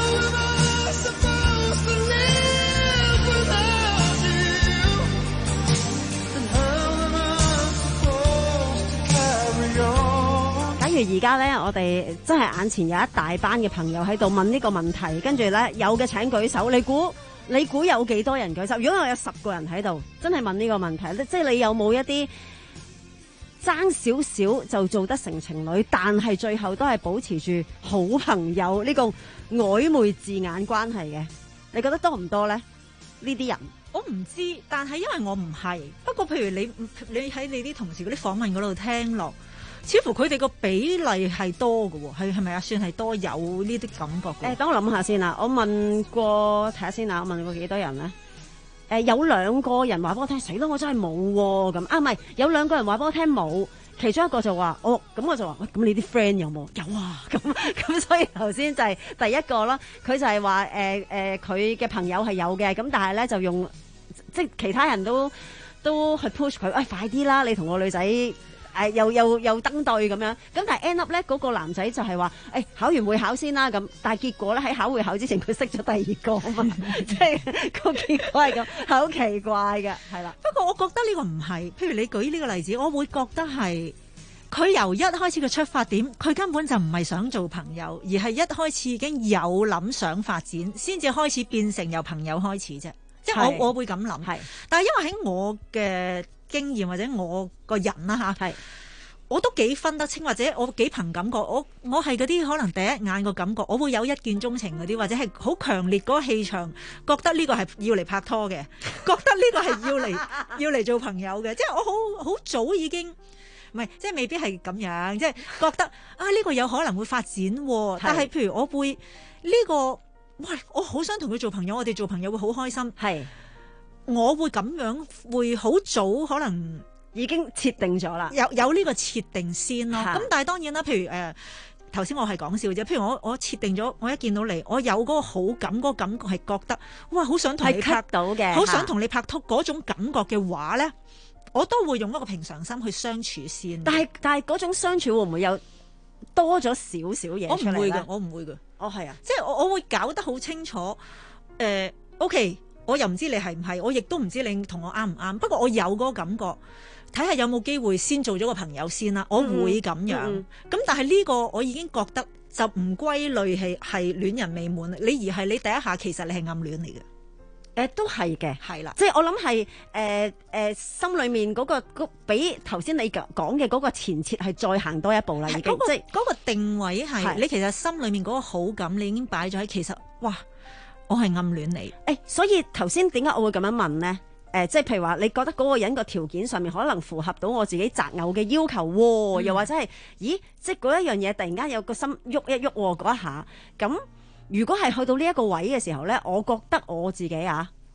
Speaker 5: 假如而家咧，我哋真係眼前有一大班嘅朋友喺度問呢個問題，跟住咧有嘅請舉手，你估？你估有幾多人舉手？如果我有十個人喺度，真係問呢個問題，即係你有冇一啲爭少少就做得成情侶，但係最後都係保持住好朋友呢個曖昧字眼關係嘅？你覺得多唔多呢？呢啲人
Speaker 28: 我唔知，但係因為我唔係。不過譬如你你喺你啲同事嗰啲訪問嗰度聽落，似乎佢哋個比例係多嘅喎，係係咪啊？算係多有呢啲感覺嘅。
Speaker 5: 誒，等我諗下先啦。我問過睇下先啦，我問過幾多人咧？誒、呃，有兩個人話俾我聽，死啦！我真係冇喎咁啊，唔係有兩個人話俾我聽冇，其中一個就話哦，咁我就話喂，咁你啲 friend 有冇？有啊，咁咁所以頭先就係第一個啦。佢就係話誒誒，佢、呃、嘅、呃、朋友係有嘅，咁但係咧就用即係其他人都都去 push 佢，喂、哎，快啲啦！你同個女仔。誒又又又登對咁樣，咁但係 end up 咧嗰個男仔就係話，誒、欸、考完會考先啦咁，但係結果咧喺考會考之前佢識咗第二個啊嘛，即係個結果係咁，係好奇怪嘅，係啦。
Speaker 28: 不過我覺得呢個唔係，譬如你舉呢個例子，我會覺得係佢由一開始嘅出發點，佢根本就唔係想做朋友，而係一開始已經有諗想發展，先至開始變成由朋友開始啫。即係我我會咁諗，係。但係因為喺我嘅經驗或者我個人啦嚇，我都幾分得清，或者我幾憑感覺。我我係嗰啲可能第一眼個感覺，我會有一見鍾情嗰啲，或者係好強烈嗰個氣場，覺得呢個係要嚟拍拖嘅，覺得呢個係要嚟要嚟做朋友嘅。即係我好好早已經唔係，即係未必係咁樣，即係覺得啊呢個有可能會發展喎。但係譬如我會呢個。哇！我好想同佢做朋友，我哋做朋友會好開心。係，我會咁樣會好早可能
Speaker 5: 已經設定咗啦，
Speaker 28: 有有呢個設定先咯。咁但係當然啦，譬如誒頭先我係講笑啫。譬如我我設定咗，我一見到你，我有嗰個好感，嗰、嗰個感覺係覺得哇，好想同你拍
Speaker 5: 到嘅，
Speaker 28: 好想同你拍拖嗰種感覺嘅話咧，我都會用一個平常心去相處先。
Speaker 5: 但係但係嗰種相處會唔會有多咗少少嘢出嚟咧？
Speaker 28: 我唔會嘅，我唔會嘅。
Speaker 5: 哦，係啊，
Speaker 28: 即係我我會搞得好清楚。誒、呃、OK，我又唔知你係唔係，我亦都唔知你同我啱唔啱。不過我有嗰個感覺，睇下有冇機會先做咗個朋友先啦。我會咁樣。咁、嗯嗯、但係呢個我已經覺得就唔歸類係係戀人未滿，你而係你第一下其實你係暗戀嚟嘅。
Speaker 5: 誒、呃、都係嘅，
Speaker 28: 係啦，
Speaker 5: 即係我諗係誒誒心裏面嗰、嗰個比頭先你講嘅嗰個前設係再行多一步啦，已經、
Speaker 28: 嗰個、
Speaker 5: 即係
Speaker 28: 嗰個定位係你其實心裏面嗰個好感你已經擺咗喺，其實哇我係暗戀你。
Speaker 5: 誒所以頭先點解我會咁樣問呢？誒、呃、即係譬如話你覺得嗰個人個條件上面可能符合到我自己擇偶嘅要求喎、嗯，又或者係咦即係嗰一樣嘢突然間有個心喐一喐嗰一下咁。如果係去到呢一個位嘅時候呢，我覺得我自己啊，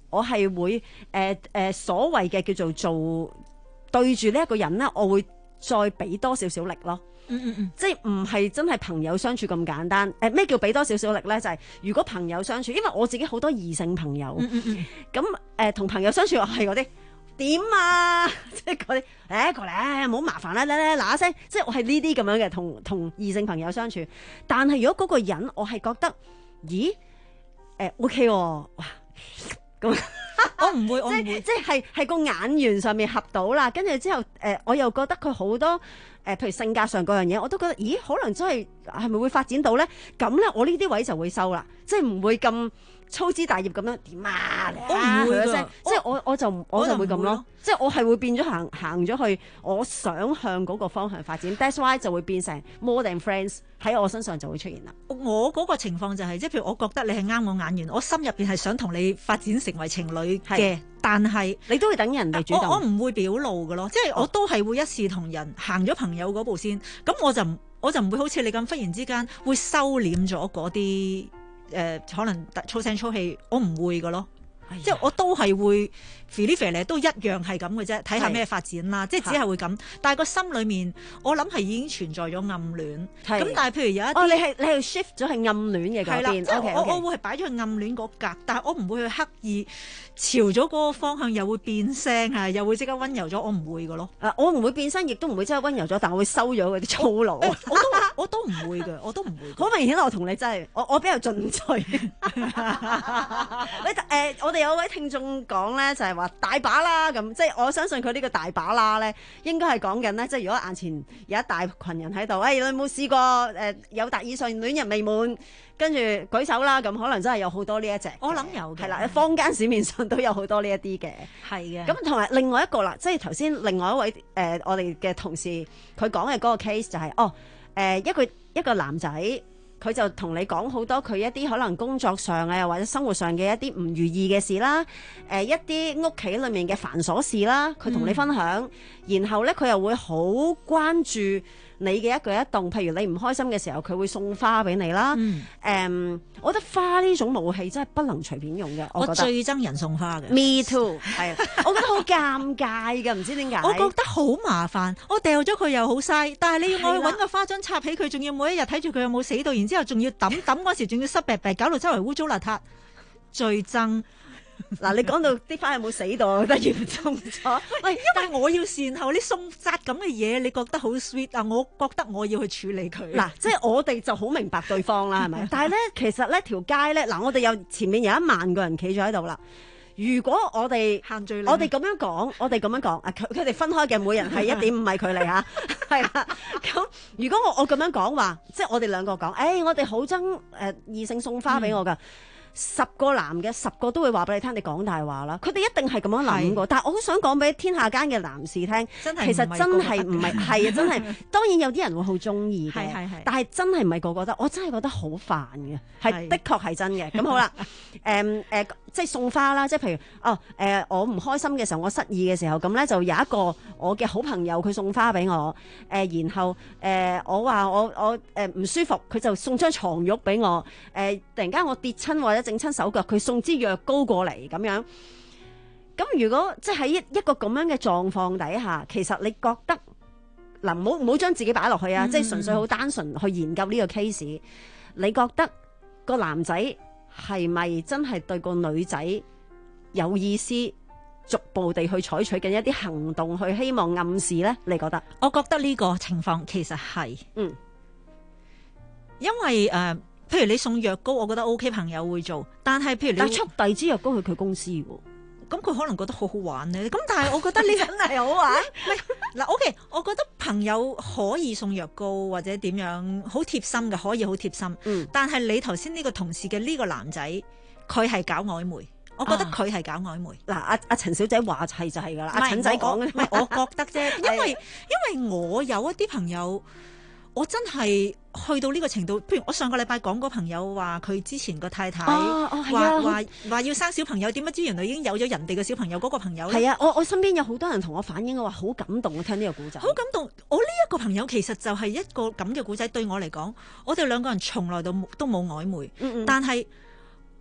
Speaker 5: 我係會誒誒、呃呃、所謂嘅叫做做對住呢一個人咧，我會再俾多少少力咯。
Speaker 28: 嗯嗯嗯，
Speaker 5: 即係唔係真係朋友相處咁簡單？誒、呃、咩叫俾多少少力咧？就係、是、如果朋友相處，因為我自己好多異性朋友，
Speaker 28: 嗯嗯嗯，
Speaker 5: 咁誒同朋友相處我係嗰啲點啊，即係嗰啲誒過嚟，唔好麻煩啦，嗱嗱嗱聲，即係我係呢啲咁樣嘅同同異性朋友相處。但係如果嗰個人我係覺得，咦誒、呃、OK 喎、哦，哇咁。
Speaker 28: 我唔會，我唔會，
Speaker 5: 即係係係個眼緣上面合到啦，跟住之後誒、呃，我又覺得佢好多誒、呃，譬如性格上嗰樣嘢，我都覺得，咦，可能真係係咪會發展到咧？咁咧，我呢啲位就會收啦，即係唔會咁粗枝大葉咁樣點啊？
Speaker 28: 我唔會㗎，
Speaker 5: 即係我我就我就會咁咯，即係我係會變咗行行咗去我想向嗰個方向發展。That's why 就會變成 more than friends 喺我身上就會出現啦。
Speaker 28: 我嗰個情況就係、是，即係譬如我覺得你係啱我眼緣，我心入邊係想同你發展成為情侶嘅，但係
Speaker 5: 你都會等人哋主動。
Speaker 28: 我唔會表露㗎咯，即係我都係會一視同仁，行咗朋友嗰步先。咁我就唔我就唔會好似你咁忽然之間會收斂咗嗰啲。誒、呃、可能粗聲粗氣，我唔會㗎咯，哎、即係我都係會肥哩肥咧，都一樣係咁嘅啫，睇下咩發展啦，即係只係會咁。但係個心裡面，我諗係已經存在咗暗戀。咁但係譬如有一啲，
Speaker 5: 哦，你係你係 shift 咗係暗戀嘅嗰邊。係啦，
Speaker 28: 即係我 okay, okay. 我會係擺咗去暗戀嗰格，但係我唔會去刻意朝咗嗰個方向，又會變聲啊，又會即刻溫柔咗，我唔會㗎咯。
Speaker 5: 啊，我唔會變聲，亦都唔會即刻溫柔咗，但我會收咗嗰啲粗魯。
Speaker 28: 我都我都唔會嘅，我都唔會。
Speaker 5: 好明顯，我同你真係我我比較進取。你誒、呃，我哋有位聽眾講咧，就係、是、話大把啦咁，即係我相信佢呢個大把啦咧，應該係講緊咧，即係如果眼前有一大群人喺度，誒、哎，你有冇試過誒、呃、有達以上戀人未滿？跟住舉手啦，咁可能真係有好多呢一隻。
Speaker 28: 我諗有嘅，
Speaker 5: 係啦，坊間市面上都有好多呢一啲嘅。
Speaker 28: 係嘅。
Speaker 5: 咁同埋另外一個啦，即係頭先另外一位誒、呃，我哋嘅同事佢講嘅嗰個 case 就係、是、哦，誒、呃、一個一個男仔，佢就同你講好多佢一啲可能工作上啊，或者生活上嘅一啲唔如意嘅事啦，誒、呃、一啲屋企裏面嘅繁瑣事啦，佢同你分享，嗯、然後咧佢又會好關注你嘅一舉一動，譬如你唔開心嘅時候，佢會送花俾你啦。嗯，誒，我覺得花呢種武器真係不能隨便用嘅。我覺得
Speaker 28: 我最憎人送花嘅。
Speaker 5: Me too，係，我覺得好尷尬㗎，唔知點解。
Speaker 28: 我覺得好麻煩，我掉咗佢又好嘥，但係你要我去揾個花樽插起佢，仲要每一日睇住佢有冇死到，然之後仲要抌抌嗰時仲要濕白白，搞到周圍污糟邋遢，最憎。
Speaker 5: 嗱，你講到啲花有冇死到，我覺得嚴重咗。
Speaker 28: 喂，因為我要善後，你送扎咁嘅嘢，你覺得好 sweet 啊？我覺得我要去處理佢。
Speaker 5: 嗱，即係我哋就好明白對方啦，係咪？但係咧，其實咧條街咧，嗱，我哋有前面有一萬個人企咗喺度啦。如果我哋
Speaker 28: 限聚令，
Speaker 5: 我哋咁樣講，我哋咁樣講，啊，佢佢哋分開嘅，每人係一點五米距離嚇，係啦。咁如果我我咁樣講話，即係我哋兩個講，誒、哎，我哋好憎誒異性送花俾我㗎。嗯十個男嘅十個都會話俾你聽，你講大話啦！佢哋一定係咁樣諗過，但係我好想講俾天下間嘅男士聽，其實真係唔係係啊！真係當然有啲人會好中意嘅，但係真係唔係個個得，我真係覺得好煩嘅，係的確係真嘅。咁好啦，誒誒、呃呃，即係送花啦，即係譬如哦誒、呃，我唔開心嘅時候，我失意嘅時候，咁咧就有一個我嘅好朋友佢送花俾我，誒、呃、然後誒、呃、我話我我誒唔舒服，佢就送張床褥俾我，誒、呃、突然間我跌親或者整親手腳，佢送支藥膏過嚟咁樣。咁如果即係喺一一個咁樣嘅狀況底下，其實你覺得嗱，唔好唔好將自己擺落去啊！嗯、即係純粹好單純去研究呢個 case，你覺得個男仔係咪真係對個女仔有意思，逐步地去採取緊一啲行動，去希望暗示呢？你覺得？
Speaker 28: 我覺得呢個情況其實係，嗯，因為誒。呃譬如你送藥膏，我覺得 O K， 朋友會做。但係譬如你
Speaker 5: 但速遞支藥膏去佢公司喎，
Speaker 28: 咁佢可能覺得好好玩咧。咁但係我覺得呢真係好玩。嗱，O K，我覺得朋友可以送藥膏或者點樣好貼心嘅，可以好貼心。嗯。但係你頭先呢個同事嘅呢個男仔，佢係搞曖昧，我覺得佢係搞曖昧。
Speaker 5: 嗱、啊，阿阿陳小姐話係就係㗎啦，阿陳仔講嘅。
Speaker 28: 唔係，我覺得啫，因為因為我有一啲朋友。我真係去到呢個程度，譬如我上個禮拜講個朋友話佢之前個太太話話話要生小朋友，點不知原來已經有咗人哋嘅小朋友，嗰個朋友
Speaker 5: 係啊，我我身邊有好多人同我反映，我話好感動，我聽呢個故仔，
Speaker 28: 好感動。我呢一個朋友其實就係一個咁嘅故仔，對我嚟講，我哋兩個人從來都都冇曖昧，嗯嗯，但係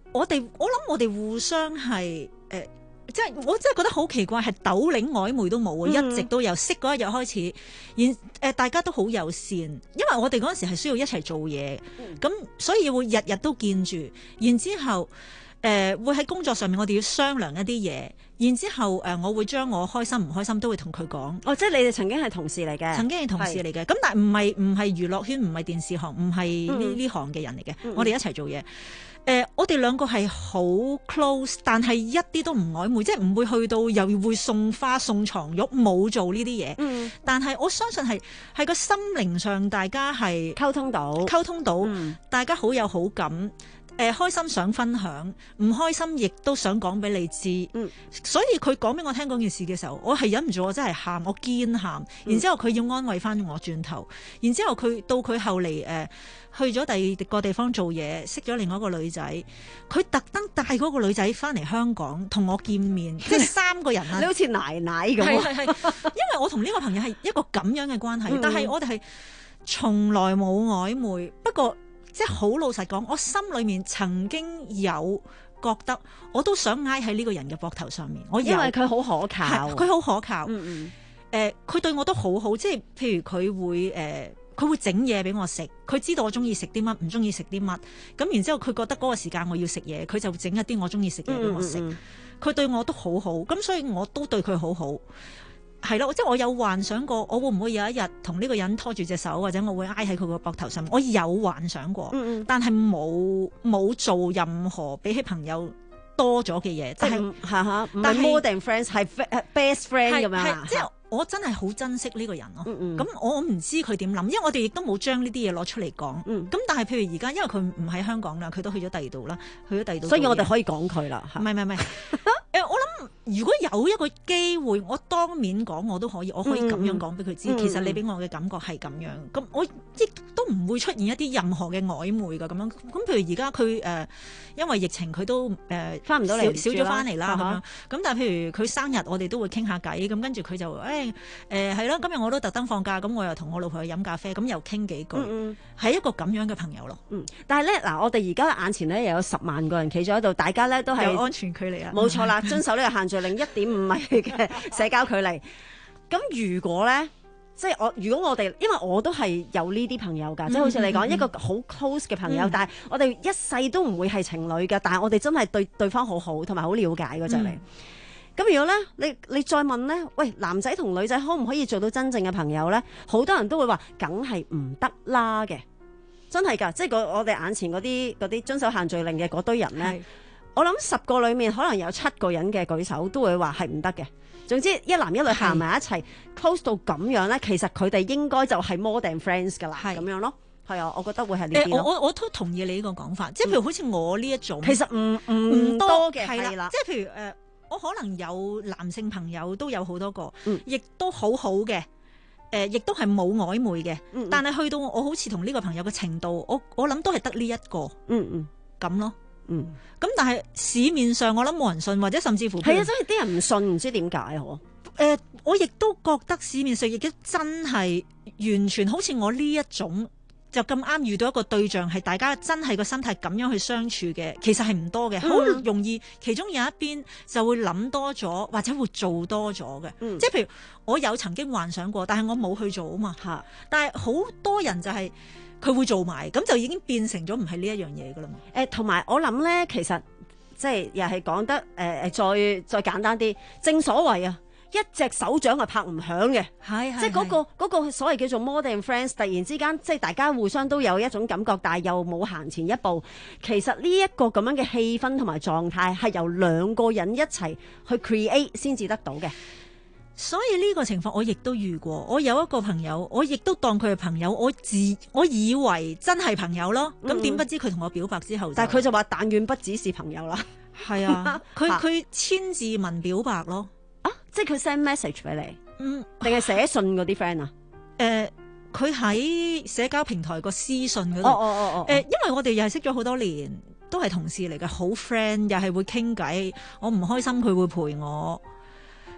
Speaker 28: 我哋我諗我哋互相係誒。呃即係我真係覺得好奇怪，係斗零曖昧都冇啊！嗯、一直都有識嗰一日開始，然誒、呃、大家都好友善，因為我哋嗰陣時係需要一齊做嘢，咁、嗯、所以會日日都見住。然之後誒、呃、會喺工作上面，我哋要商量一啲嘢。然之後誒、呃，我會將我開心唔開心都會同佢講。
Speaker 5: 哦，即係你哋曾經係同事嚟嘅，
Speaker 28: 曾經係同事嚟嘅。咁但係唔係唔係娛樂圈，唔係電視行，唔係呢呢行嘅人嚟嘅。嗯、我哋一齊做嘢。誒、呃，我哋兩個係好 close，但係一啲都唔曖昧，即係唔會去到又會送花送床褥，冇做呢啲嘢。嗯，但係我相信係係個心靈上大家係
Speaker 5: 溝通到，
Speaker 28: 溝通到，嗯、大家好有好感。誒、呃，開心想分享，唔開心亦都想講俾你知。嗯，所以佢講俾我聽嗰件事嘅時候，我係忍唔住，我真係喊，我堅喊。然之後佢要安慰翻我轉頭，然之後佢到佢後嚟誒。呃去咗第二個地方做嘢，識咗另外一個女仔，佢特登帶嗰個女仔翻嚟香港同我見面，即係三個人啊！
Speaker 5: 你好似奶奶咁。
Speaker 28: 係係係，因為我同呢個朋友係一個咁樣嘅關係，嗯、但係我哋係從來冇曖昧。不過即係好老實講，我心裏面曾經有覺得，我都想挨喺呢個人嘅膊頭上面。我
Speaker 5: 因為佢好可靠，
Speaker 28: 佢好可靠。嗯
Speaker 5: 嗯。
Speaker 28: 誒、呃，佢對我都好好，即係譬如佢會誒。呃佢會整嘢俾我食，佢知道我中意食啲乜，唔中意食啲乜。咁然之後佢覺得嗰個時間我要食嘢，佢就整一啲我中意食嘢俾我食。佢、嗯嗯、對我都好好，咁所以我都對佢好好。係咯，即係我有幻想過，我會唔會有一日同呢個人拖住隻手，或者我會挨喺佢個膊頭上面。我有幻想過，嗯嗯但係冇冇做任何比起朋友多咗嘅嘢。但係
Speaker 5: 嚇嚇，唔係 more than friends，係 best friend 咁樣。
Speaker 28: 即係我真係好珍惜呢個人咯。咁、嗯嗯、我唔知佢點諗，因為我哋亦都冇將呢啲嘢攞出嚟講。咁、嗯、但係譬如而家，因為佢唔喺香港啦，佢都去咗第二度啦，去咗第二度。
Speaker 5: 所以我哋可以講佢啦。
Speaker 28: 唔係唔係唔係。誒，我諗如果有一個機會，我當面講我都可以，我可以咁樣講俾佢知。嗯、其實你俾我嘅感覺係咁樣，咁、嗯、我亦都唔會出現一啲任何嘅曖昧噶咁樣。咁譬如而家佢誒，因為疫情佢都誒
Speaker 5: 翻唔到嚟，
Speaker 28: 少咗翻嚟啦咁樣。咁但係譬如佢生日，我哋都會傾下偈。咁跟住佢就誒誒係咯，今日我都特登放假，咁我又同我老婆去飲咖啡，咁又傾幾句，係、嗯嗯、一個咁樣嘅朋友咯。
Speaker 5: 嗯，但係咧嗱，我哋而家眼前咧又有十萬個人企咗喺度，大家咧都係
Speaker 28: 有安全距離啊，
Speaker 5: 冇錯啦。遵守呢個限聚令一點五米嘅社交距離。咁如果咧，即係我如果我哋，因為我都係有呢啲朋友㗎，即係好似你講一個好 close 嘅朋友，嗯、但係我哋一世都唔會係情侶㗎，但係我哋真係對對方好好，同埋好了解嗰隻嚟。咁、嗯、如果咧，你你再問咧，喂，男仔同女仔可唔可以做到真正嘅朋友咧？好多人都會話，梗係唔得啦嘅，真係㗎，即係我哋眼前嗰啲嗰啲遵守限聚令嘅嗰堆人咧。我諗十個裏面可能有七個人嘅舉手都會話係唔得嘅。總之一男一女行埋一齊 close 到咁樣咧，其實佢哋應該就係 more than friends 噶啦，咁樣咯。係啊，我覺得會係呢啲咯。
Speaker 28: 我我我都同意你呢個講法，即係譬如好似我呢一種，
Speaker 5: 其實唔唔唔多嘅
Speaker 28: 係啦。即係譬如誒、呃，我可能有男性朋友都有好多個，亦、嗯、都好好嘅，誒、呃，亦都係冇曖昧嘅。嗯、但係去到我好似同呢個朋友嘅程度，我我諗都係得呢一個，嗯嗯，咁咯。嗯，咁但係市面上我諗冇人信，或者甚至乎
Speaker 5: 係啊，真係啲人唔信，唔知點解嗬？誒、
Speaker 28: 呃，我亦都覺得市面上亦都真係完全好似我呢一種，就咁啱遇到一個對象係大家真係個心態咁樣去相處嘅，其實係唔多嘅，好、嗯、容易其中有一邊就會諗多咗，或者會做多咗嘅。嗯、即係譬如我有曾經幻想過，但係我冇去做啊嘛。吓，但係好多人就係、是。佢會做埋，咁就已經變成咗唔係呢一樣嘢噶啦嘛。
Speaker 5: 誒、呃，同埋我諗咧，其實即係又係講得誒誒、呃，再再簡單啲，正所謂啊，一隻手掌係拍唔響嘅，係係，即係嗰個嗰個所謂叫做 more than friends，突然之間即係大家互相都有一種感覺，但係又冇行前一步。其實呢一個咁樣嘅氣氛同埋狀態，係由兩個人一齊去 create 先至得到嘅。
Speaker 28: 所以呢個情況我亦都遇過，我有一個朋友，我亦都當佢係朋友，我自我以為真係朋友咯，咁點、嗯、不知佢同我表白之後，
Speaker 5: 但係佢就話但願不只是朋友啦。
Speaker 28: 係啊，佢佢千字文表白咯，
Speaker 5: 啊，即係佢 send message 俾你，嗯，定係寫信嗰啲 friend 啊？
Speaker 28: 誒、呃，佢喺社交平台個私信嗰度，
Speaker 5: 哦哦哦哦，誒、
Speaker 28: 呃，因為我哋又係識咗好多年，都係同事嚟嘅，好 friend，又係會傾偈，我唔開心佢會陪我。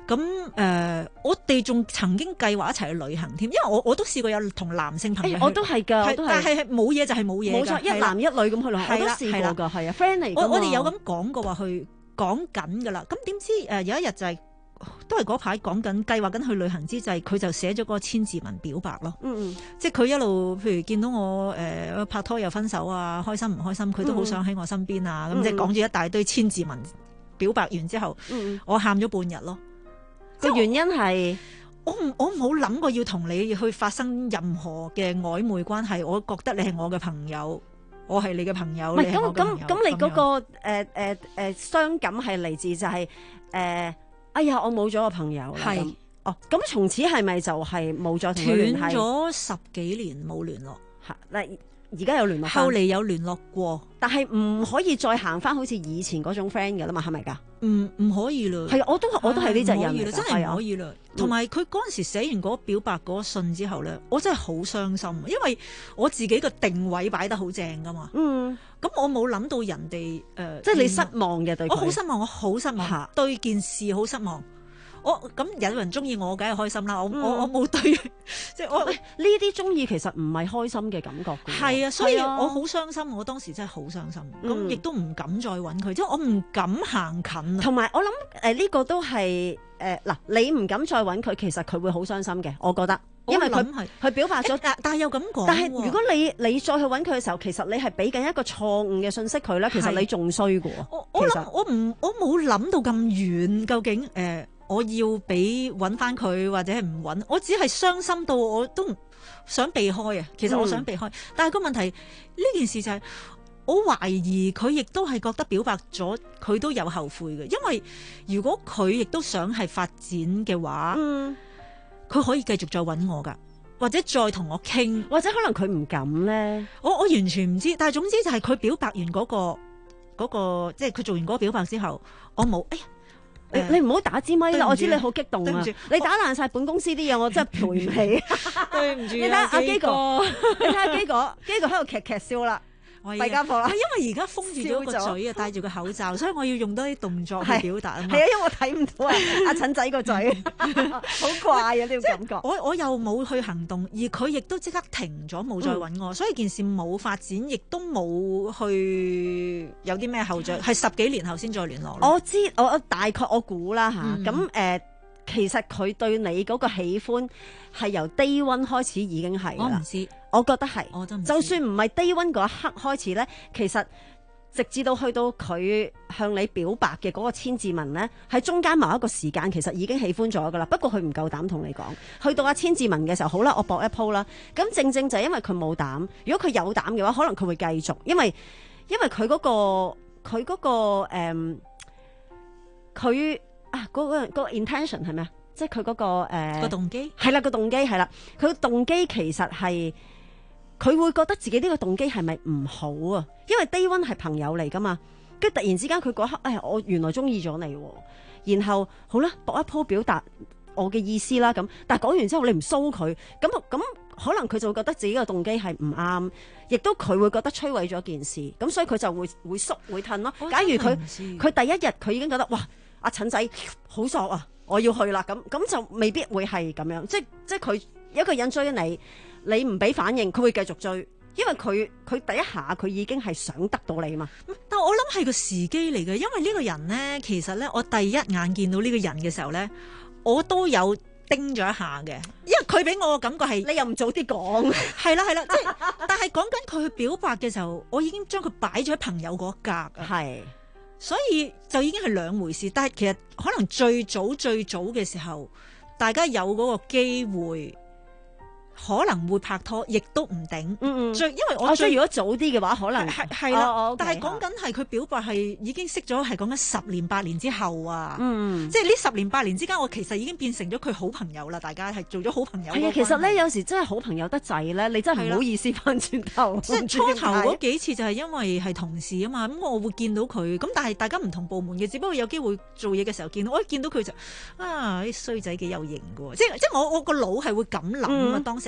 Speaker 28: 咁誒、呃，我哋仲曾經計劃一齊去旅行添，因為我我都試過有同男性朋友、
Speaker 5: 欸，我都係㗎，
Speaker 28: 但係冇嘢就係冇嘢，
Speaker 5: 冇錯，一男一女咁去旅行，我都試過㗎，係啊 ，friend 嚟㗎。
Speaker 28: 我我哋有咁講過話去講緊㗎啦，咁點知誒、呃、有一日就係、是、都係嗰排講緊計劃緊去旅行之際，佢就寫咗個千字文表白咯。嗯嗯，即係佢一路譬如見到我誒、呃、拍拖又分手啊，開心唔開心，佢都好想喺我身邊啊，咁、嗯、即係講住一大堆千字文表白完之後，嗯、我喊咗半日咯。
Speaker 5: 個原因係
Speaker 28: 我唔我冇諗過要同你去發生任何嘅曖昧關係，我覺得你係我嘅朋友，我係你嘅朋友。唔係咁咁咁，你嗰個誒
Speaker 5: 誒誒傷感係嚟自就係、是、誒、呃，哎呀，我冇咗個朋友啦。係哦，咁從此係咪就係冇咗同佢聯繫？斷咗
Speaker 28: 十幾年冇聯絡
Speaker 5: 嚇嗱。而家有聯絡，
Speaker 28: 後嚟有聯絡過，
Speaker 5: 但係唔可以再行翻好似以前嗰種 friend 嘅啦嘛，係咪㗎？
Speaker 28: 唔唔可以啦。
Speaker 5: 係，我都我都係呢隻人嚟㗎，
Speaker 28: 真係唔可以啦。同埋佢嗰陣時寫完嗰表白嗰信之後咧，我真係好傷心，因為我自己個定位擺得好正㗎嘛。嗯，咁我冇諗到人哋誒，呃、
Speaker 5: 即係你失望嘅對佢，
Speaker 28: 我好失望，我好失望，對件事好失望。我咁有人中意我，梗係開心啦！我、嗯、我我冇對，即係我呢
Speaker 5: 啲中意其實唔係開心嘅感覺嘅。
Speaker 28: 係啊，所以我好傷心，我當時真係好傷心。咁亦、嗯、都唔敢再揾佢，即係我唔敢行近。
Speaker 5: 同埋我諗誒呢個都係誒嗱，你唔敢再揾佢，其實佢會好傷心嘅，我覺得。因為佢佢表白咗、欸，但係又咁講。但係如果你你再去揾佢嘅時候，其實你係俾緊一個錯誤嘅信息佢咧，其實你仲衰嘅喎。
Speaker 28: 我我諗我唔我冇諗到咁遠，究竟誒？呃我要俾揾翻佢或者係唔揾，我只係傷心到我都想避開啊！其實我想避開，嗯、但係個問題呢件事就係、是、我懷疑佢亦都係覺得表白咗佢都有後悔嘅，因為如果佢亦都想係發展嘅話，佢、嗯、可以繼續再揾我㗎，或者再同我傾，
Speaker 5: 或者可能佢唔敢咧。
Speaker 28: 我我完全唔知，但係總之就係佢表白完嗰、嗰個嗰、嗰個，即係佢做完嗰個表白之後，我冇哎呀。
Speaker 5: 你你唔好打支咪啦，我知你好激動啊！你打爛晒本公司啲嘢，我真係賠唔起。
Speaker 28: 對唔住，
Speaker 5: 你睇下阿基哥，你睇下基哥，基哥喺度劇劇笑啦，弊家伙啦。
Speaker 28: 因為而家封住咗個嘴啊，戴住個口罩，所以我要用多啲動作去表達啊嘛。
Speaker 5: 係啊，因為我睇唔到啊，阿陳仔個嘴，好怪啊呢個感覺。
Speaker 28: 我我又冇去行動，而佢亦都即刻停咗，冇再揾我，所以件事冇發展，亦都冇去有啲咩後續，係十幾年後先再聯絡。
Speaker 5: 我知，我大概我估啦吓，咁誒，其實佢對你嗰個喜歡係由 day one 開始已經係啦。
Speaker 28: 我唔知，
Speaker 5: 我覺得係，
Speaker 28: 我都唔知。
Speaker 5: 就算唔係 day one 嗰一刻開始咧，其實直至到去到佢向你表白嘅嗰個千字文咧，喺中間某一個時間其實已經喜歡咗噶啦。不過佢唔夠膽同你講。去到阿千字文嘅時候，好啦，我搏一鋪啦。咁正正就係因為佢冇膽。如果佢有膽嘅話，可能佢會繼續，因為因為佢嗰個佢嗰個誒佢啊嗰個嗰個 intention 係咩啊？即係佢嗰個誒
Speaker 28: 個動機
Speaker 5: 係啦，個動機係啦，佢個動機其實係。佢會覺得自己呢個動機係咪唔好啊？因為 day one 係朋友嚟噶嘛，跟住突然之間佢嗰刻，哎呀，我原來中意咗你，然後好啦，搏一鋪表達我嘅意思啦，咁，但係講完之後你唔騷佢，咁咁可能佢就會覺得自己嘅動機係唔啱，亦都佢會覺得摧毀咗件事，咁所以佢就會會縮會褪咯。假如佢佢第一日佢已經覺得哇，阿陳仔好索啊，我要去啦，咁咁就未必會係咁樣，即即係佢一個人追你。你唔俾反應，佢會繼續追，因為佢佢第一下佢已經係想得到你嘛。
Speaker 28: 但我諗係個時機嚟嘅，因為呢個人咧，其實咧，我第一眼見到呢個人嘅時候咧，我都有叮咗一下嘅，因為佢俾我嘅感覺係，
Speaker 5: 你又唔早啲講，
Speaker 28: 係啦係啦，即係，但係講緊佢去表白嘅時候，我已經將佢擺咗喺朋友嗰格啊，
Speaker 5: 係，
Speaker 28: 所以就已經係兩回事。但係其實可能最早最早嘅時候，大家有嗰個機會。可能會拍拖，亦都唔頂。
Speaker 5: 嗯嗯，
Speaker 28: 最因為我最、
Speaker 5: 哦、如果早啲嘅話，可能
Speaker 28: 係係啦。
Speaker 5: 哦、
Speaker 28: 但係講緊係佢表白係已經識咗，係講緊十年八年之後啊。
Speaker 5: 嗯，
Speaker 28: 即係呢十年八年之間，我其實已經變成咗佢好朋友啦。大家係做咗好朋友。
Speaker 5: 係啊，其實咧有時真係好朋友得滯咧，你真係唔好意思翻轉頭。
Speaker 28: 即係初頭嗰幾次就係因為係同事啊嘛，咁我會見到佢，咁但係大家唔同部門嘅，只不過有機會做嘢嘅時候見到，我一見到佢就啊啲衰仔幾有型嘅喎。即係即係我我個腦係會咁諗啊，當時。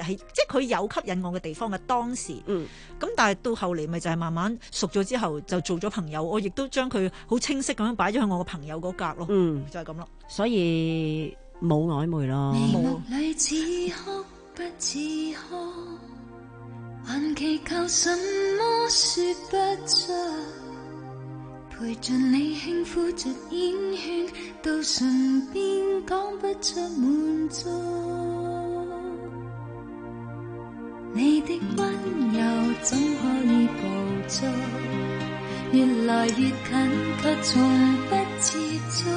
Speaker 28: 時係即係佢有吸引我嘅地方嘅當時。
Speaker 5: 嗯，
Speaker 28: 咁但係到後嚟咪就係慢慢熟咗之後就做咗朋友，我亦都將佢好清晰咁樣擺咗喺我嘅朋友嗰格咯。
Speaker 5: 嗯，
Speaker 28: 就係咁咯。
Speaker 5: 所以冇曖昧咯。
Speaker 28: 冇。
Speaker 9: 你似哭不似哭，還祈求什麼說不出，陪着你輕撫着煙圈，到唇邊講不出滿足。你的溫柔怎可以捕捉？越來越近，卻從不接觸。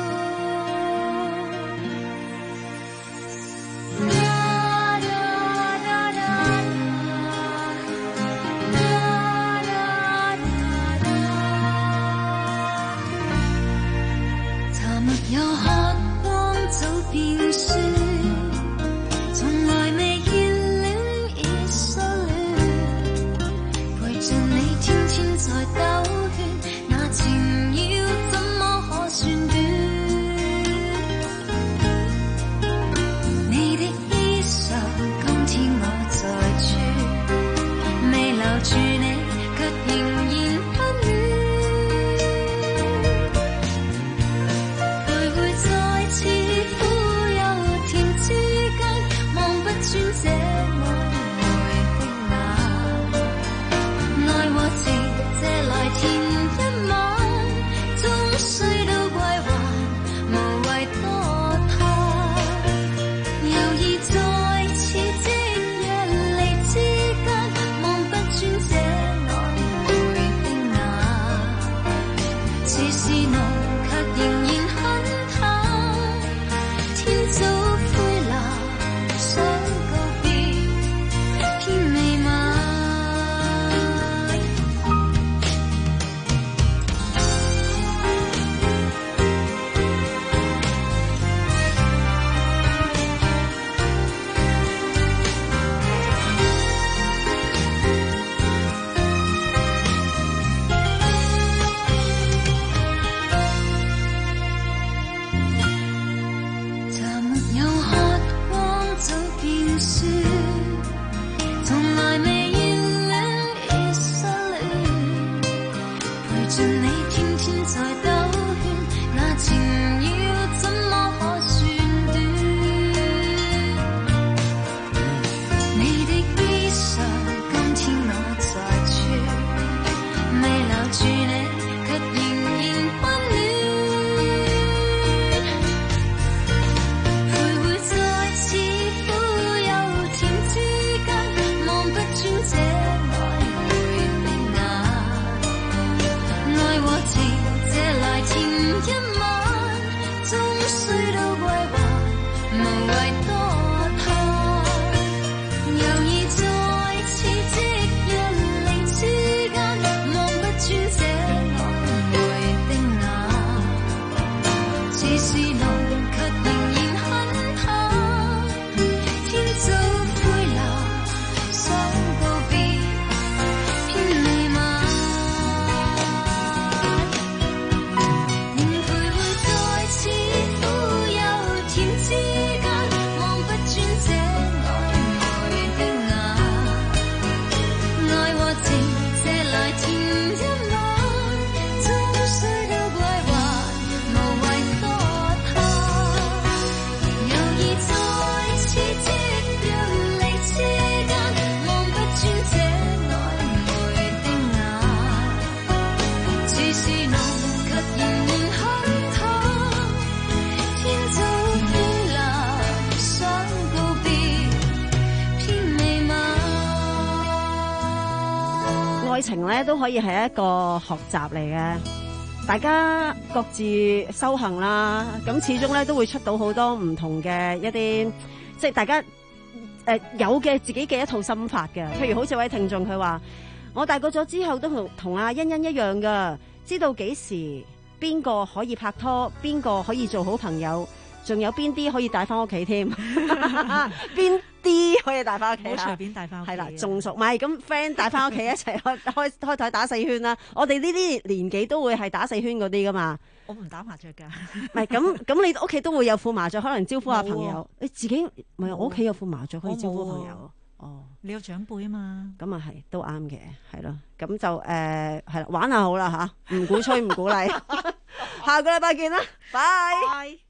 Speaker 9: 茶沒有喝光早變酸，從來未熱戀已失戀，陪着你天天在兜圈，那情要怎麼可算短？你的衣裳今天我在穿，未留住你，卻仍然不暖。徘徊在似苦又甜之間，望不穿這曖昧的眼，愛和情借來填一晚，終須都歸還，無謂多談。猶豫在似即日離之間，望不穿這曖昧的眼，似是濃卻仍然很淡，天早灰藍想告別偏未晚。茶沒有喝光早變酸，從來未熱戀已失戀，陪着你天天在兜圈，那情要怎麼可算短？你的衣裳今天我在穿，未留住你，卻仍然不暖。徘徊在似苦又甜之間，望不穿這曖昧的眼，愛和情借來填一晚，終須都歸還，無謂多談。猶豫在似即日離之間，望不穿這曖昧的眼，似是濃卻仍然很淡，天早灰藍想告別偏未晚。仍徘徊在似苦又甜之間，望不穿這曖昧的眼，愛和情借來填一晚，終須都歸還，無謂多談。猶豫在似即日離之間，望不穿這曖昧的眼，似是濃卻仍然很淡，天早灰藍想告別偏未晚。
Speaker 5: 愛情咧都可以係一個學習嚟嘅，大家各自修行啦，咁始終咧都會出到好多唔同嘅一啲，即係大家誒、呃、有嘅自己嘅一套心法嘅。譬如好似位聽眾佢話：我大個咗之後都同同阿欣欣一樣噶，知道幾時邊個可以拍拖，邊個可以做好朋友，仲有邊啲可以帶翻屋企添，邊啲可以帶翻屋企
Speaker 28: 唔好隨便帶翻屋企。
Speaker 5: 係啦，仲熟咪咁 friend 帶翻屋企一齊開開開台打四圈啦。我哋呢啲年紀都會係打四圈嗰啲噶嘛。
Speaker 28: 我唔打麻雀㗎。
Speaker 5: 唔係咁咁，你屋企都會有副麻雀，可能招呼下朋友。
Speaker 28: 冇喎
Speaker 5: 你自己唔係我屋企有副麻雀可以招呼朋友。 哦，
Speaker 28: 你有長輩啊嘛，
Speaker 5: 咁啊係，都啱嘅，係咯，咁就誒係啦，玩下好啦吓，唔鼓吹唔鼓勵，下個禮拜見啦，拜。